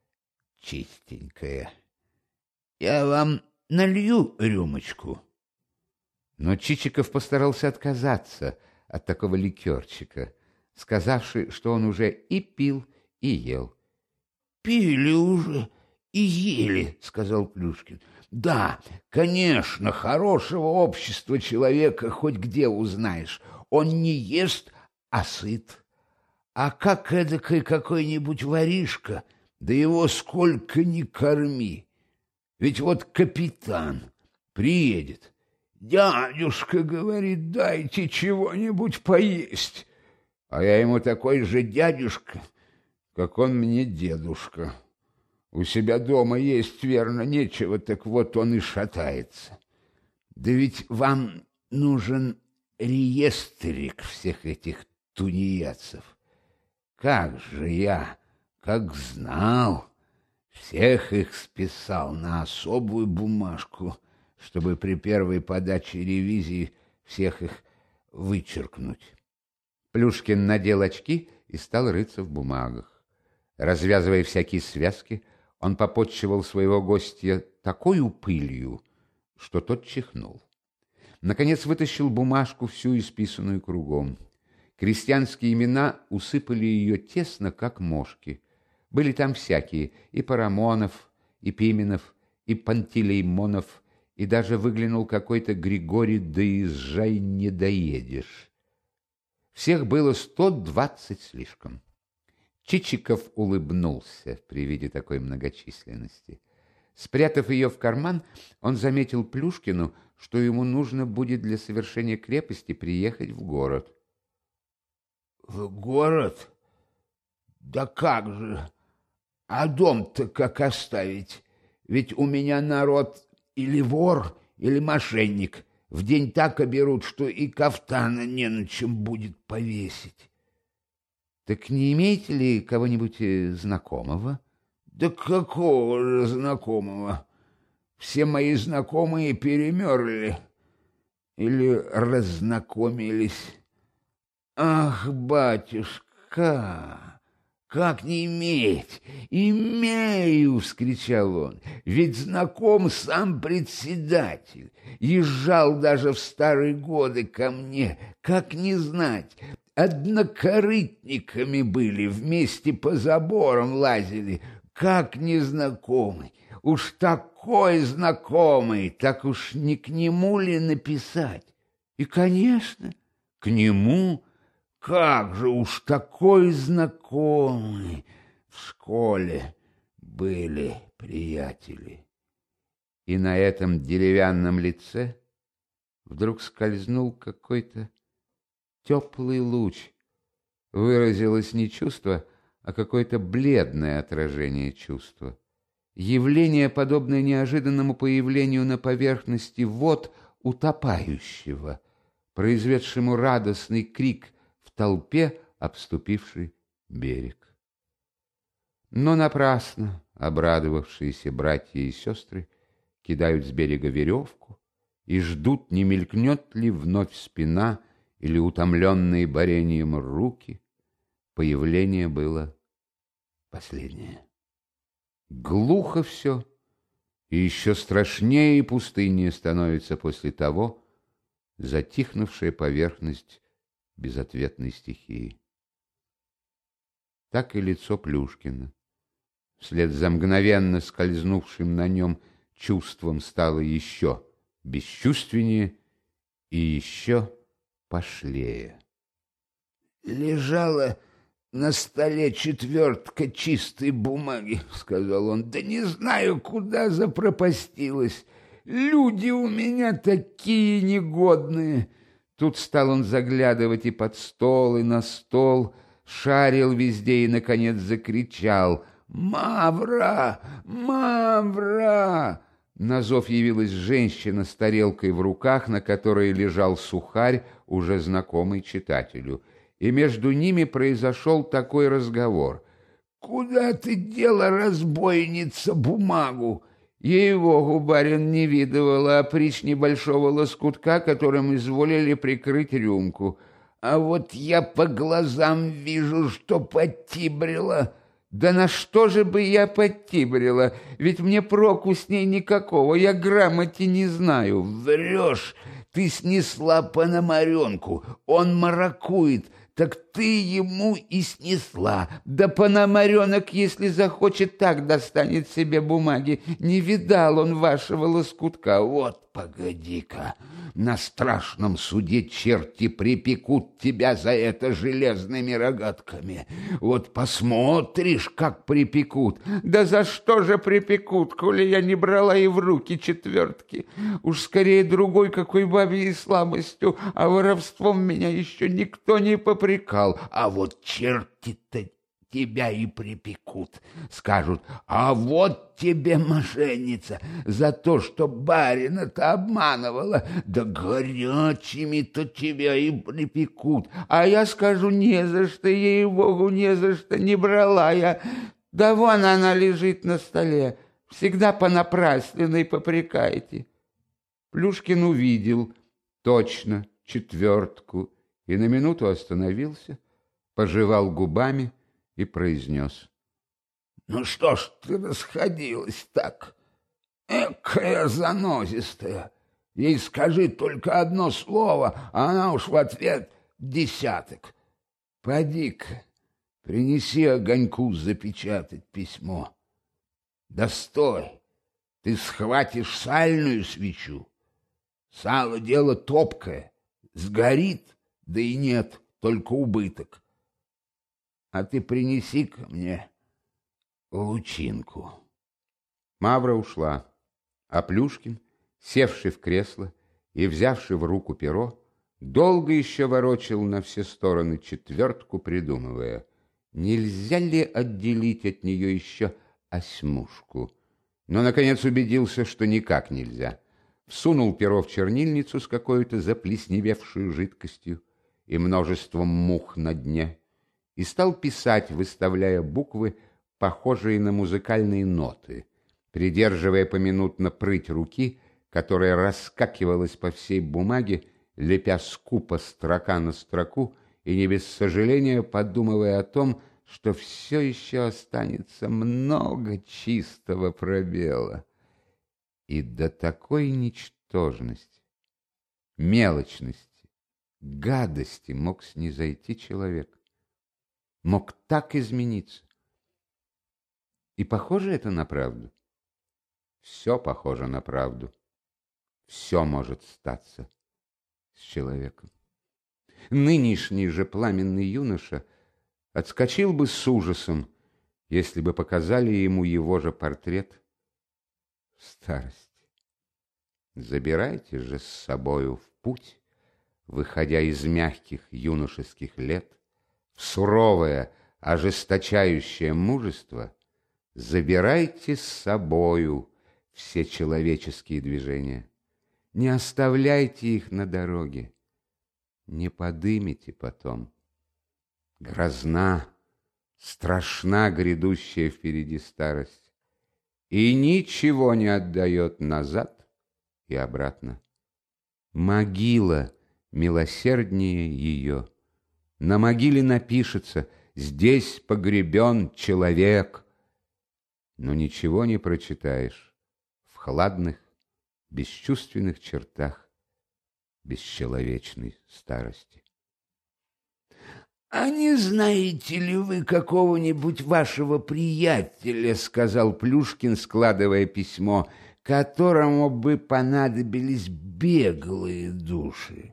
чистенькая. Я вам налью рюмочку». Но Чичиков постарался отказаться от такого ликерчика, сказавши, что он уже и пил, и ел. «Пили уже и ели», — сказал Плюшкин. «Да, конечно, хорошего общества человека хоть где узнаешь. Он не ест, а сыт. А как эдакой какой-нибудь воришка, да его сколько ни корми. Ведь вот капитан приедет. «Дядюшка, — говорит, — дайте чего-нибудь поесть». А я ему такой же дядюшка, как он мне дедушка. У себя дома есть, верно, нечего, так вот он и шатается. Да ведь вам нужен реестрик всех этих тунеядцев. Как же я, как знал, всех их списал на особую бумажку, чтобы при первой подаче ревизии всех их вычеркнуть. Плюшкин надел очки и стал рыться в бумагах. Развязывая всякие связки, он попотчевал своего гостя такою пылью, что тот чихнул. Наконец вытащил бумажку, всю исписанную кругом. Крестьянские имена усыпали ее тесно, как мошки. Были там всякие: и Парамонов, и Пименов, и Пантелеймонов, и даже выглянул какой-то Григорий, да езжай, не доедешь. Всех было 120 слишком. Чичиков улыбнулся при виде такой многочисленности. Спрятав ее в карман, он заметил Плюшкину, что ему нужно будет для совершения крепости приехать в город. — В город? Да как же? А дом-то как оставить? Ведь у меня народ или вор, или мошенник. В день так оберут, что и кафтана не на чем будет повесить. — Так не имеете ли кого-нибудь знакомого? — Да какого же знакомого? Все мои знакомые перемерли или разнакомились. Ах, батюшка, как не иметь? Имею, — вскричал он, — ведь знаком сам председатель. Езжал даже в старые годы ко мне, как не знать. Однокорытниками были, вместе по заборам лазили, как незнакомый. Уж такой знакомый, так уж не к нему ли написать? И, конечно, к нему. Как же уж такой знакомый! В школе были приятели. И на этом деревянном лице вдруг скользнул какой-то теплый луч. Выразилось не чувство, а какое-то бледное отражение чувства. Явление, подобное неожиданному появлению на поверхности вод утопающего, произведшему радостный крик в толпе, обступившей берег. Но напрасно обрадовавшиеся братья и сестры кидают с берега веревку и ждут, не мелькнет ли вновь спина или утомленные борением руки. Появление было последнее. Глухо все, и еще страшнее и пустыннее становится после того затихнувшая поверхность безответной стихии. Так и лицо Плюшкина, вслед за мгновенно скользнувшим на нем чувством, стало еще бесчувственнее и еще пошлее. «Лежала на столе четвертка чистой бумаги, — сказал он, — да не знаю, куда запропастилась. Люди у меня такие негодные!» Тут стал он заглядывать и под стол, и на стол, шарил везде и, наконец, закричал: «Мавра! Мавра!» На зов явилась женщина с тарелкой в руках, на которой лежал сухарь, уже знакомый читателю. И между ними произошел такой разговор: «Куда ты дела, разбойница, бумагу?» Ей-богу, барин не видывала, опричь небольшого лоскутка, которым изволили прикрыть рюмку. А вот я по глазам вижу, что подтибрила. Да на что же бы я подтибрила? Ведь мне проку с ней никакого, я грамоте не знаю. Врешь, ты снесла Пономаренку, он маракует, так ты ему и снесла. Да Пономаренок, если захочет, так достанет себе бумаги. Не видал он вашего лоскутка. Вот погоди-ка, на страшном суде черти припекут тебя за это железными рогатками. Вот посмотришь, как припекут. Да за что же припекут, коли я не брала и в руки четвертки? Уж скорее другой какой бабьей слабостью, а воровством меня еще никто не попрекал. А вот черти-то тебя и припекут. Скажут: а вот тебе, мошенница, за то, что барина-то обманывала, да горячими-то тебя и припекут. А я скажу: не за что, ей-богу, не за что, не брала я. Да вон она лежит на столе, всегда понапрасленной попрекаете. Плюшкин увидел точно четвертку и на минуту остановился, пожевал губами и произнес: «Ну что ж ты расходилась так? Экая занозистая! Ей скажи только одно слово, а она уж в ответ десяток. Поди-ка, принеси огоньку запечатать письмо. Да стой, ты схватишь сальную свечу. Сало дело топкое, сгорит, да и нет, только убыток. А ты принеси ко мне лучинку». Мавра ушла, а Плюшкин, севший в кресло и взявший в руку перо, долго еще ворочил на все стороны четвертку, придумывая, нельзя ли отделить от нее еще осьмушку. Но, наконец, убедился, что никак нельзя. Всунул перо в чернильницу с какой-то заплесневевшей жидкостью и множеством мух на дне, и стал писать, выставляя буквы, похожие на музыкальные ноты, придерживая поминутно прыть руки, которая раскакивалась по всей бумаге, лепя скупо строка на строку и не без сожаления подумывая о том, что все еще останется много чистого пробела. И до такой ничтожности, мелочности, гадости мог снизойти человек, мог так измениться. И похоже это на правду? Все похоже на правду. Все может статься с человеком. Нынешний же пламенный юноша отскочил бы с ужасом, если бы показали ему его же портрет в старости. Забирайте же с собою в путь, выходя из мягких юношеских лет, в суровое, ожесточающее мужество, забирайте с собою все человеческие движения. Не оставляйте их на дороге, не подымите потом. Грозна, страшна грядущая впереди старость, и ничего не отдает назад и обратно. Могила милосерднее ее. На могиле напишется: здесь погребен человек. Но ничего не прочитаешь в хладных, бесчувственных чертах бесчеловечной старости. «А не знаете ли вы какого-нибудь вашего приятеля, — сказал Плюшкин, складывая письмо, — которому бы понадобились беглые души?»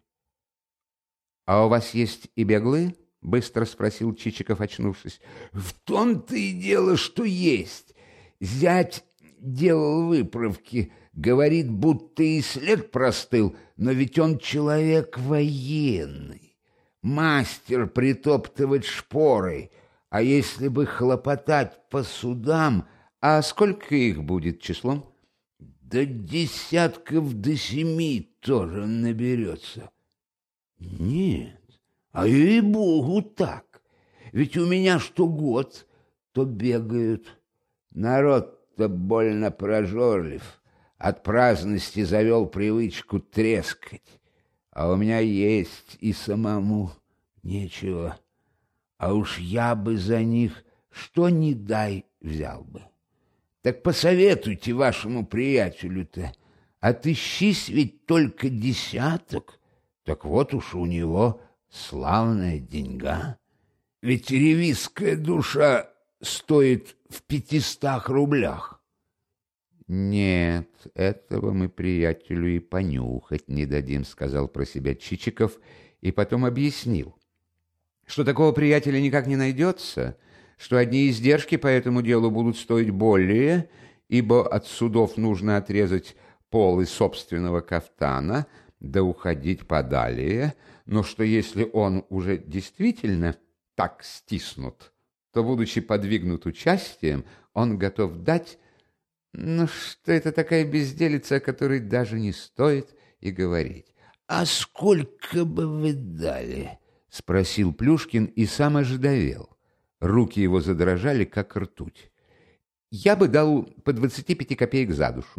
«А у вас есть и беглые?» — быстро спросил Чичиков, очнувшись. «В том-то и дело, что есть. Зять делал выправки, говорит, будто и след простыл, но ведь он человек военный. Мастер притоптывать шпорой, а если бы хлопотать по судам, а сколько их будет числом? Да десятков до 7 тоже наберется. Нет, а ей-богу так. Ведь у меня что год, то бегают. Народ-то больно прожорлив, от праздности завел привычку трескать. А у меня есть и самому нечего. А уж я бы за них что ни дай взял бы. Так посоветуйте вашему приятелю-то. Отыщись ведь только десяток, так вот уж у него славная деньга. Ведь ревизская душа стоит в 500 рублях. «Нет, этого мы приятелю и понюхать не дадим», — сказал про себя Чичиков и потом объяснил, что такого приятеля никак не найдется, что одни издержки по этому делу будут стоить более, ибо от судов нужно отрезать полы собственного кафтана, да уходить подалее, но что если он уже действительно так стиснут, то, будучи подвигнут участием, он готов дать. Ну, что это такая безделица, о которой даже не стоит и говорить. — А сколько бы вы дали? — спросил Плюшкин и сам ожидовел. Руки его задрожали, как ртуть. — Я бы дал по 25 копеек за душу.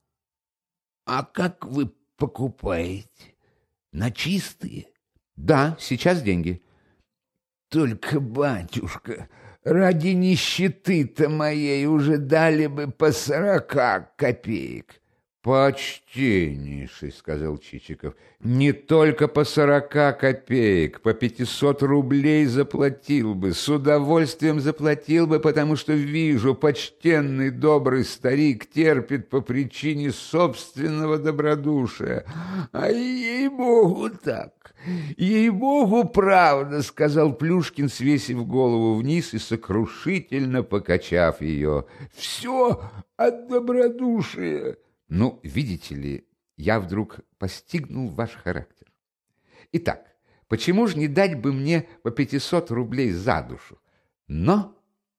— А как вы покупаете? На чистые? — Да, сейчас деньги. — Только, батюшка, ради нищеты-то моей уже дали бы по 40 копеек. — Почтеннейший, — сказал Чичиков, — не только по 40 копеек, по 500 рублей заплатил бы, с удовольствием заплатил бы, потому что вижу, почтенный добрый старик терпит по причине собственного добродушия. А ей-богу так, ей-богу правда, — сказал Плюшкин, свесив голову вниз и сокрушительно покачав ее. — Все от добродушия. Ну, видите ли, я вдруг постигнул ваш характер. Итак, почему же не дать бы мне по 500 рублей за душу? Но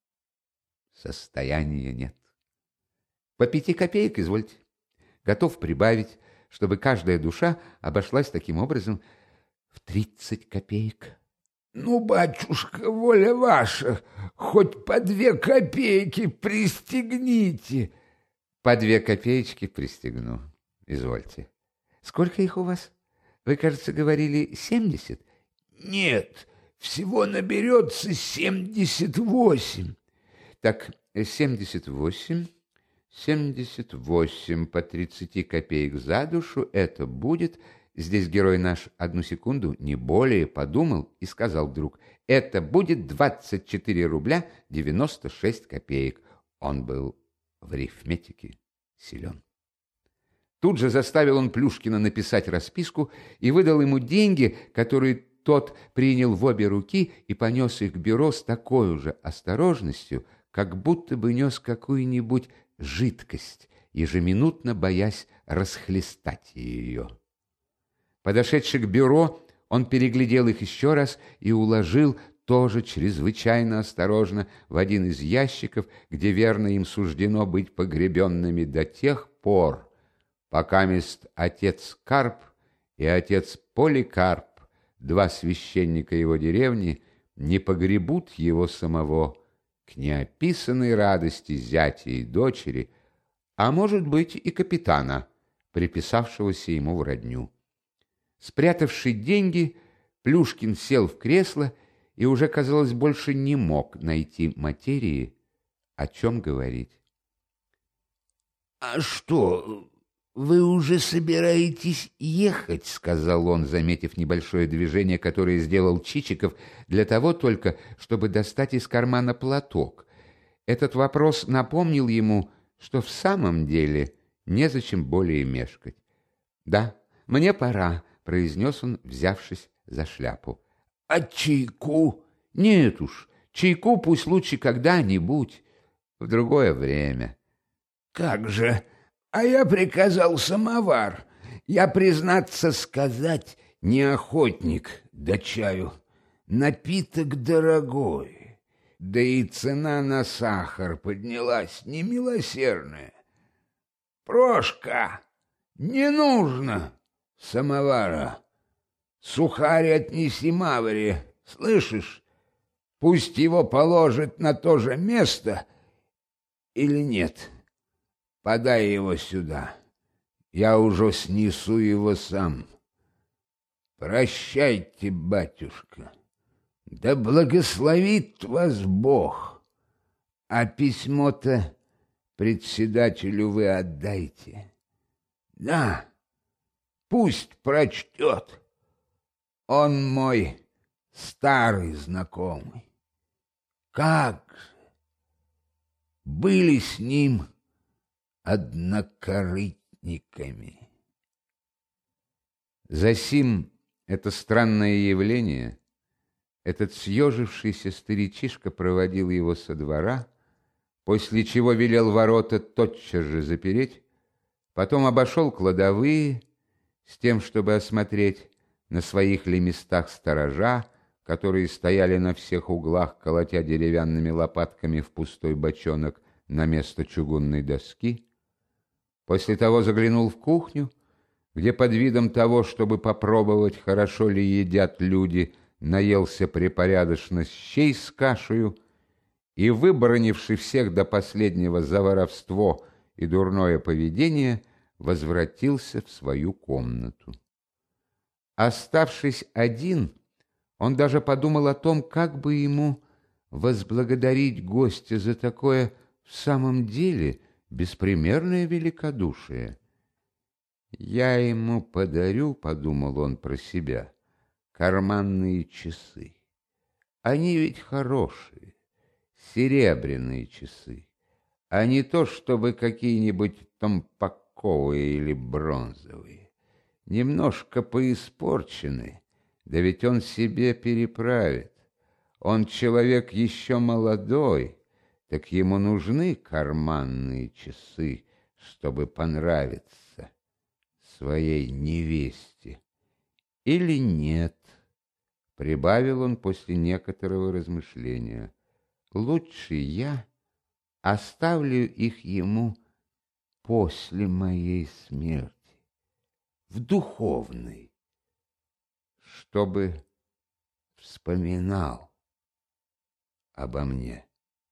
состояния нет. По 5 копеек, извольте. Готов прибавить, чтобы каждая душа обошлась таким образом в 30 копеек. Ну, батюшка, воля ваша, хоть по 2 копейки пристегните. По 2 копеечки пристегну. Извольте. Сколько их у вас? Вы, кажется, говорили 70? Нет, всего наберется 78. Так, 78 по 30 копеек за душу, это будет... Здесь герой наш 1 секунду, не более, подумал и сказал вдруг: это будет 24 рубля 96 копеек. Он был в арифметике силен. Тут же заставил он Плюшкина написать расписку и выдал ему деньги, которые тот принял в обе руки и понес их к бюро с такой же осторожностью, как будто бы нес какую-нибудь жидкость, ежеминутно боясь расхлестать ее. Подошедший к бюро, он переглядел их еще раз и уложил тоже чрезвычайно осторожно в один из ящиков, где верно им суждено быть погребенными до тех пор, пока мест отец Карп и отец Поликарп, 2 священника его деревни, не погребут его самого к неописанной радости зятя и дочери, а может быть и капитана, приписавшегося ему в родню. Спрятавший деньги, Плюшкин сел в кресло и уже, казалось, больше не мог найти материи, о чем говорить. «А что, вы уже собираетесь ехать?» — сказал он, заметив небольшое движение, которое сделал Чичиков для того только, чтобы достать из кармана платок. Этот вопрос напомнил ему, что в самом деле незачем более мешкать. «Да, мне пора», — произнес он, взявшись за шляпу. «А чайку?» «Нет уж, чайку пусть лучше когда-нибудь, в другое время». «Как же? А я приказал самовар. Я, признаться сказать, не охотник до чаю. Напиток дорогой, да и цена на сахар поднялась немилосердная. Прошка, не нужно самовара. Сухарь отнеси Мавре, слышишь? Пусть его положит на то же место или нет. Подай его сюда. Я уже снесу его сам. Прощайте, батюшка. Да благословит вас Бог. А письмо-то председателю вы отдайте. Да, пусть прочтет. Он мой старый знакомый. Как же были с ним однокорытниками. Засим это странное явление, этот съежившийся старичишка проводил его со двора, после чего велел ворота тотчас же запереть, потом обошел кладовые с тем, чтобы осмотреть, на своих ли местах сторожа, которые стояли на всех углах, колотя деревянными лопатками в пустой бочонок на место чугунной доски. После того заглянул в кухню, где под видом того, чтобы попробовать, хорошо ли едят люди, наелся препорядочно щей с кашею и, выборонивший всех до последнего за воровство и дурное поведение, возвратился в свою комнату. Оставшись один, он даже подумал о том, как бы ему возблагодарить гостя за такое в самом деле беспримерное великодушие. «Я ему подарю, — подумал он про себя, — карманные часы. Они ведь хорошие, серебряные часы, а не то, чтобы какие-нибудь томпаковые или бронзовые. Немножко поиспорчены, да ведь он себе переправит. Он человек еще молодой, так ему нужны карманные часы, чтобы понравиться своей невесте. Или нет?» — прибавил он после некоторого размышления. «Лучше я оставлю их ему после моей смерти, в духовной, чтобы вспоминал обо мне».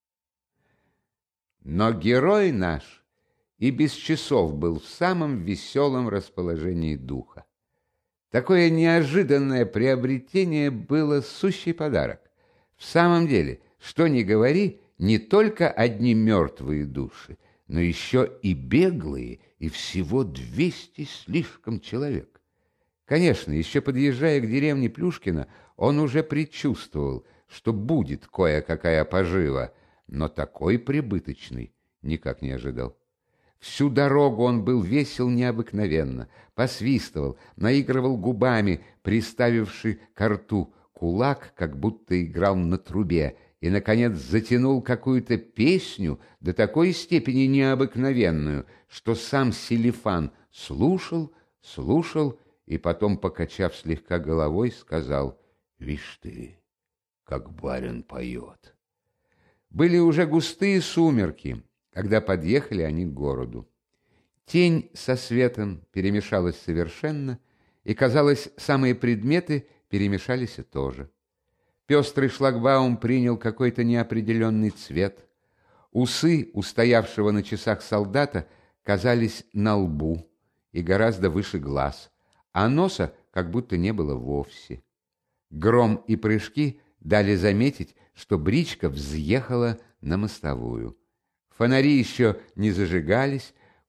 Но герой наш и без часов был в самом веселом расположении духа. Такое неожиданное приобретение было сущий подарок. В самом деле, что ни говори, не только одни мертвые души, но еще и беглые, и всего 200 слишком человек. Конечно, еще подъезжая к деревне Плюшкина, он уже предчувствовал, что будет кое-какая пожива, но такой прибыточной никак не ожидал. Всю дорогу он был весел необыкновенно, посвистывал, наигрывал губами, приставивши ко рту кулак, как будто играл на трубе, и, наконец, затянул какую-то песню до такой степени необыкновенную, что сам Селифан слушал и потом, покачав слегка головой, сказал: «Вишь ты, как барин поет». Были уже густые сумерки, когда подъехали они к городу. Тень со светом перемешалась совершенно, и, казалось, самые предметы перемешались и тоже. Пестрый шлагбаум принял какой-то неопределенный цвет. Усы устоявшего на часах солдата казались на лбу и гораздо выше глаз, а носа как будто не было вовсе. Гром и прыжки дали заметить, что бричка взъехала на мостовую. Фонари еще не зажигались,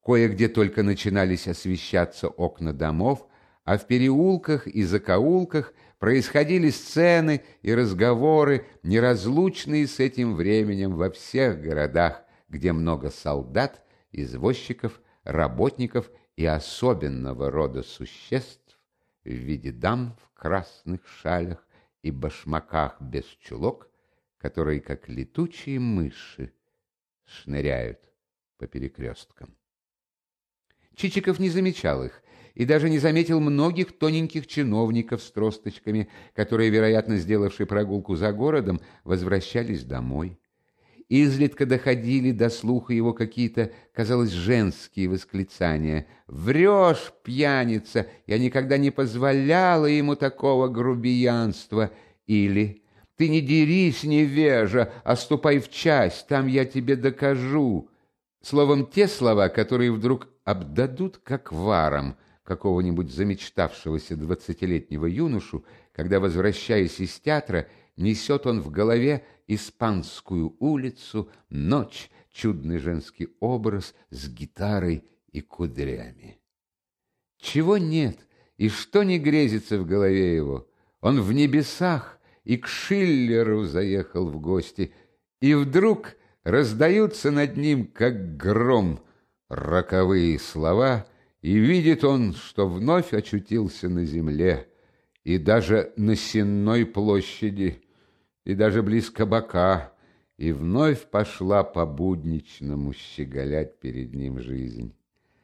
Кое-где только начинались освещаться окна домов, а в переулках и закоулках происходили сцены и разговоры, неразлучные с этим временем во всех городах, где много солдат, извозчиков, работников и особенного рода существ в виде дам в красных шалях и башмаках без чулок, которые, как летучие мыши, шныряют по перекресткам. Чичиков не замечал их и даже не заметил многих тоненьких чиновников с тросточками, которые, вероятно, сделавши прогулку за городом, возвращались домой. Изредка доходили до слуха его какие-то, казалось, женские восклицания. «Врешь, пьяница! Я никогда не позволяла ему такого грубиянства!» Или «Ты не дерись, невежа, а ступай в часть, там я тебе докажу!» Словом, те слова, которые вдруг обдадут как варом какого-нибудь замечтавшегося 20-летнего юношу, когда, возвращаясь из театра, несет он в голове Испанскую улицу, ночь, чудный женский образ с гитарой и кудрями. Чего нет и что не грезится в голове его? Он в небесах и к Шиллеру заехал в гости, и вдруг раздаются над ним, как гром, роковые слова, и видит он, что вновь очутился на земле, и даже на Сенной площади, и даже близ кабака, и вновь пошла по-будничному щеголять перед ним жизнь.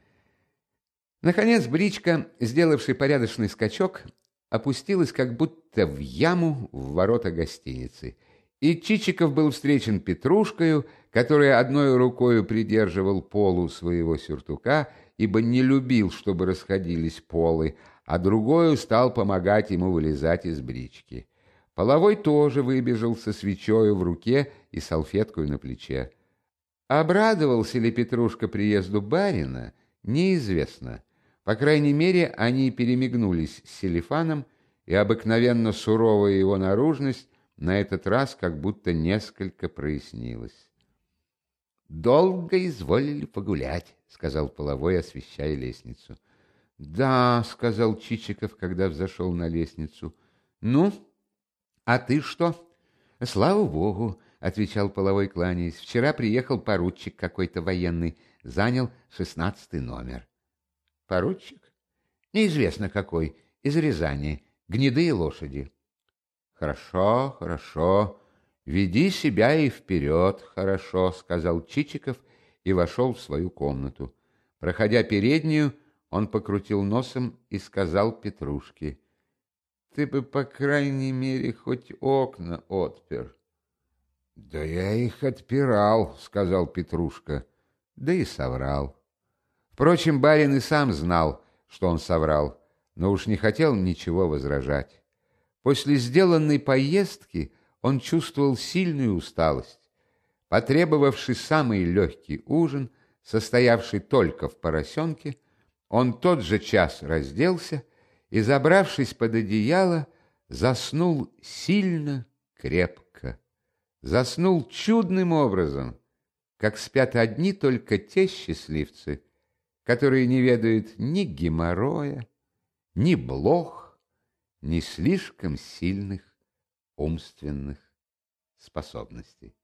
Наконец бричка, сделавший порядочный скачок, опустилась как будто в яму в ворота гостиницы, и Чичиков был встречен Петрушкою, который одной рукою придерживал полу своего сюртука, ибо не любил, чтобы расходились полы, а другою стал помогать ему вылезать из брички. Половой тоже выбежал со свечою в руке и салфеткой на плече. Обрадовался ли Петрушка приезду барина, неизвестно. По крайней мере, они перемигнулись с Селифаном, и обыкновенно суровая его наружность на этот раз как будто несколько прояснилась. «Долго изволили погулять», — сказал Половой, освещая лестницу. «Да», — сказал Чичиков, когда взошел на лестницу. «Ну, а ты что?» «Слава Богу», — отвечал Половой, кланяясь. «Вчера приехал поручик какой-то военный, занял 16-й номер». «Поручик?» «Неизвестно какой, из Рязани, гнедые лошади». «Хорошо, хорошо, веди себя и вперед, хорошо», — сказал Чичиков и вошел в свою комнату. Проходя переднюю, он покрутил носом и сказал Петрушке: «Ты бы, по крайней мере, хоть окна отпер». «Да я их отпирал», — сказал Петрушка, да и соврал. Впрочем, барин и сам знал, что он соврал, но уж не хотел ничего возражать. После сделанной поездки он чувствовал сильную усталость. Потребовавший самый легкий ужин, состоявший только в поросенке, он тот же час разделся и, забравшись под одеяло, заснул сильно, крепко. Заснул чудным образом, как спят одни только те счастливцы, которые не ведают ни геморроя, ни блох, ни слишком сильных умственных способностей.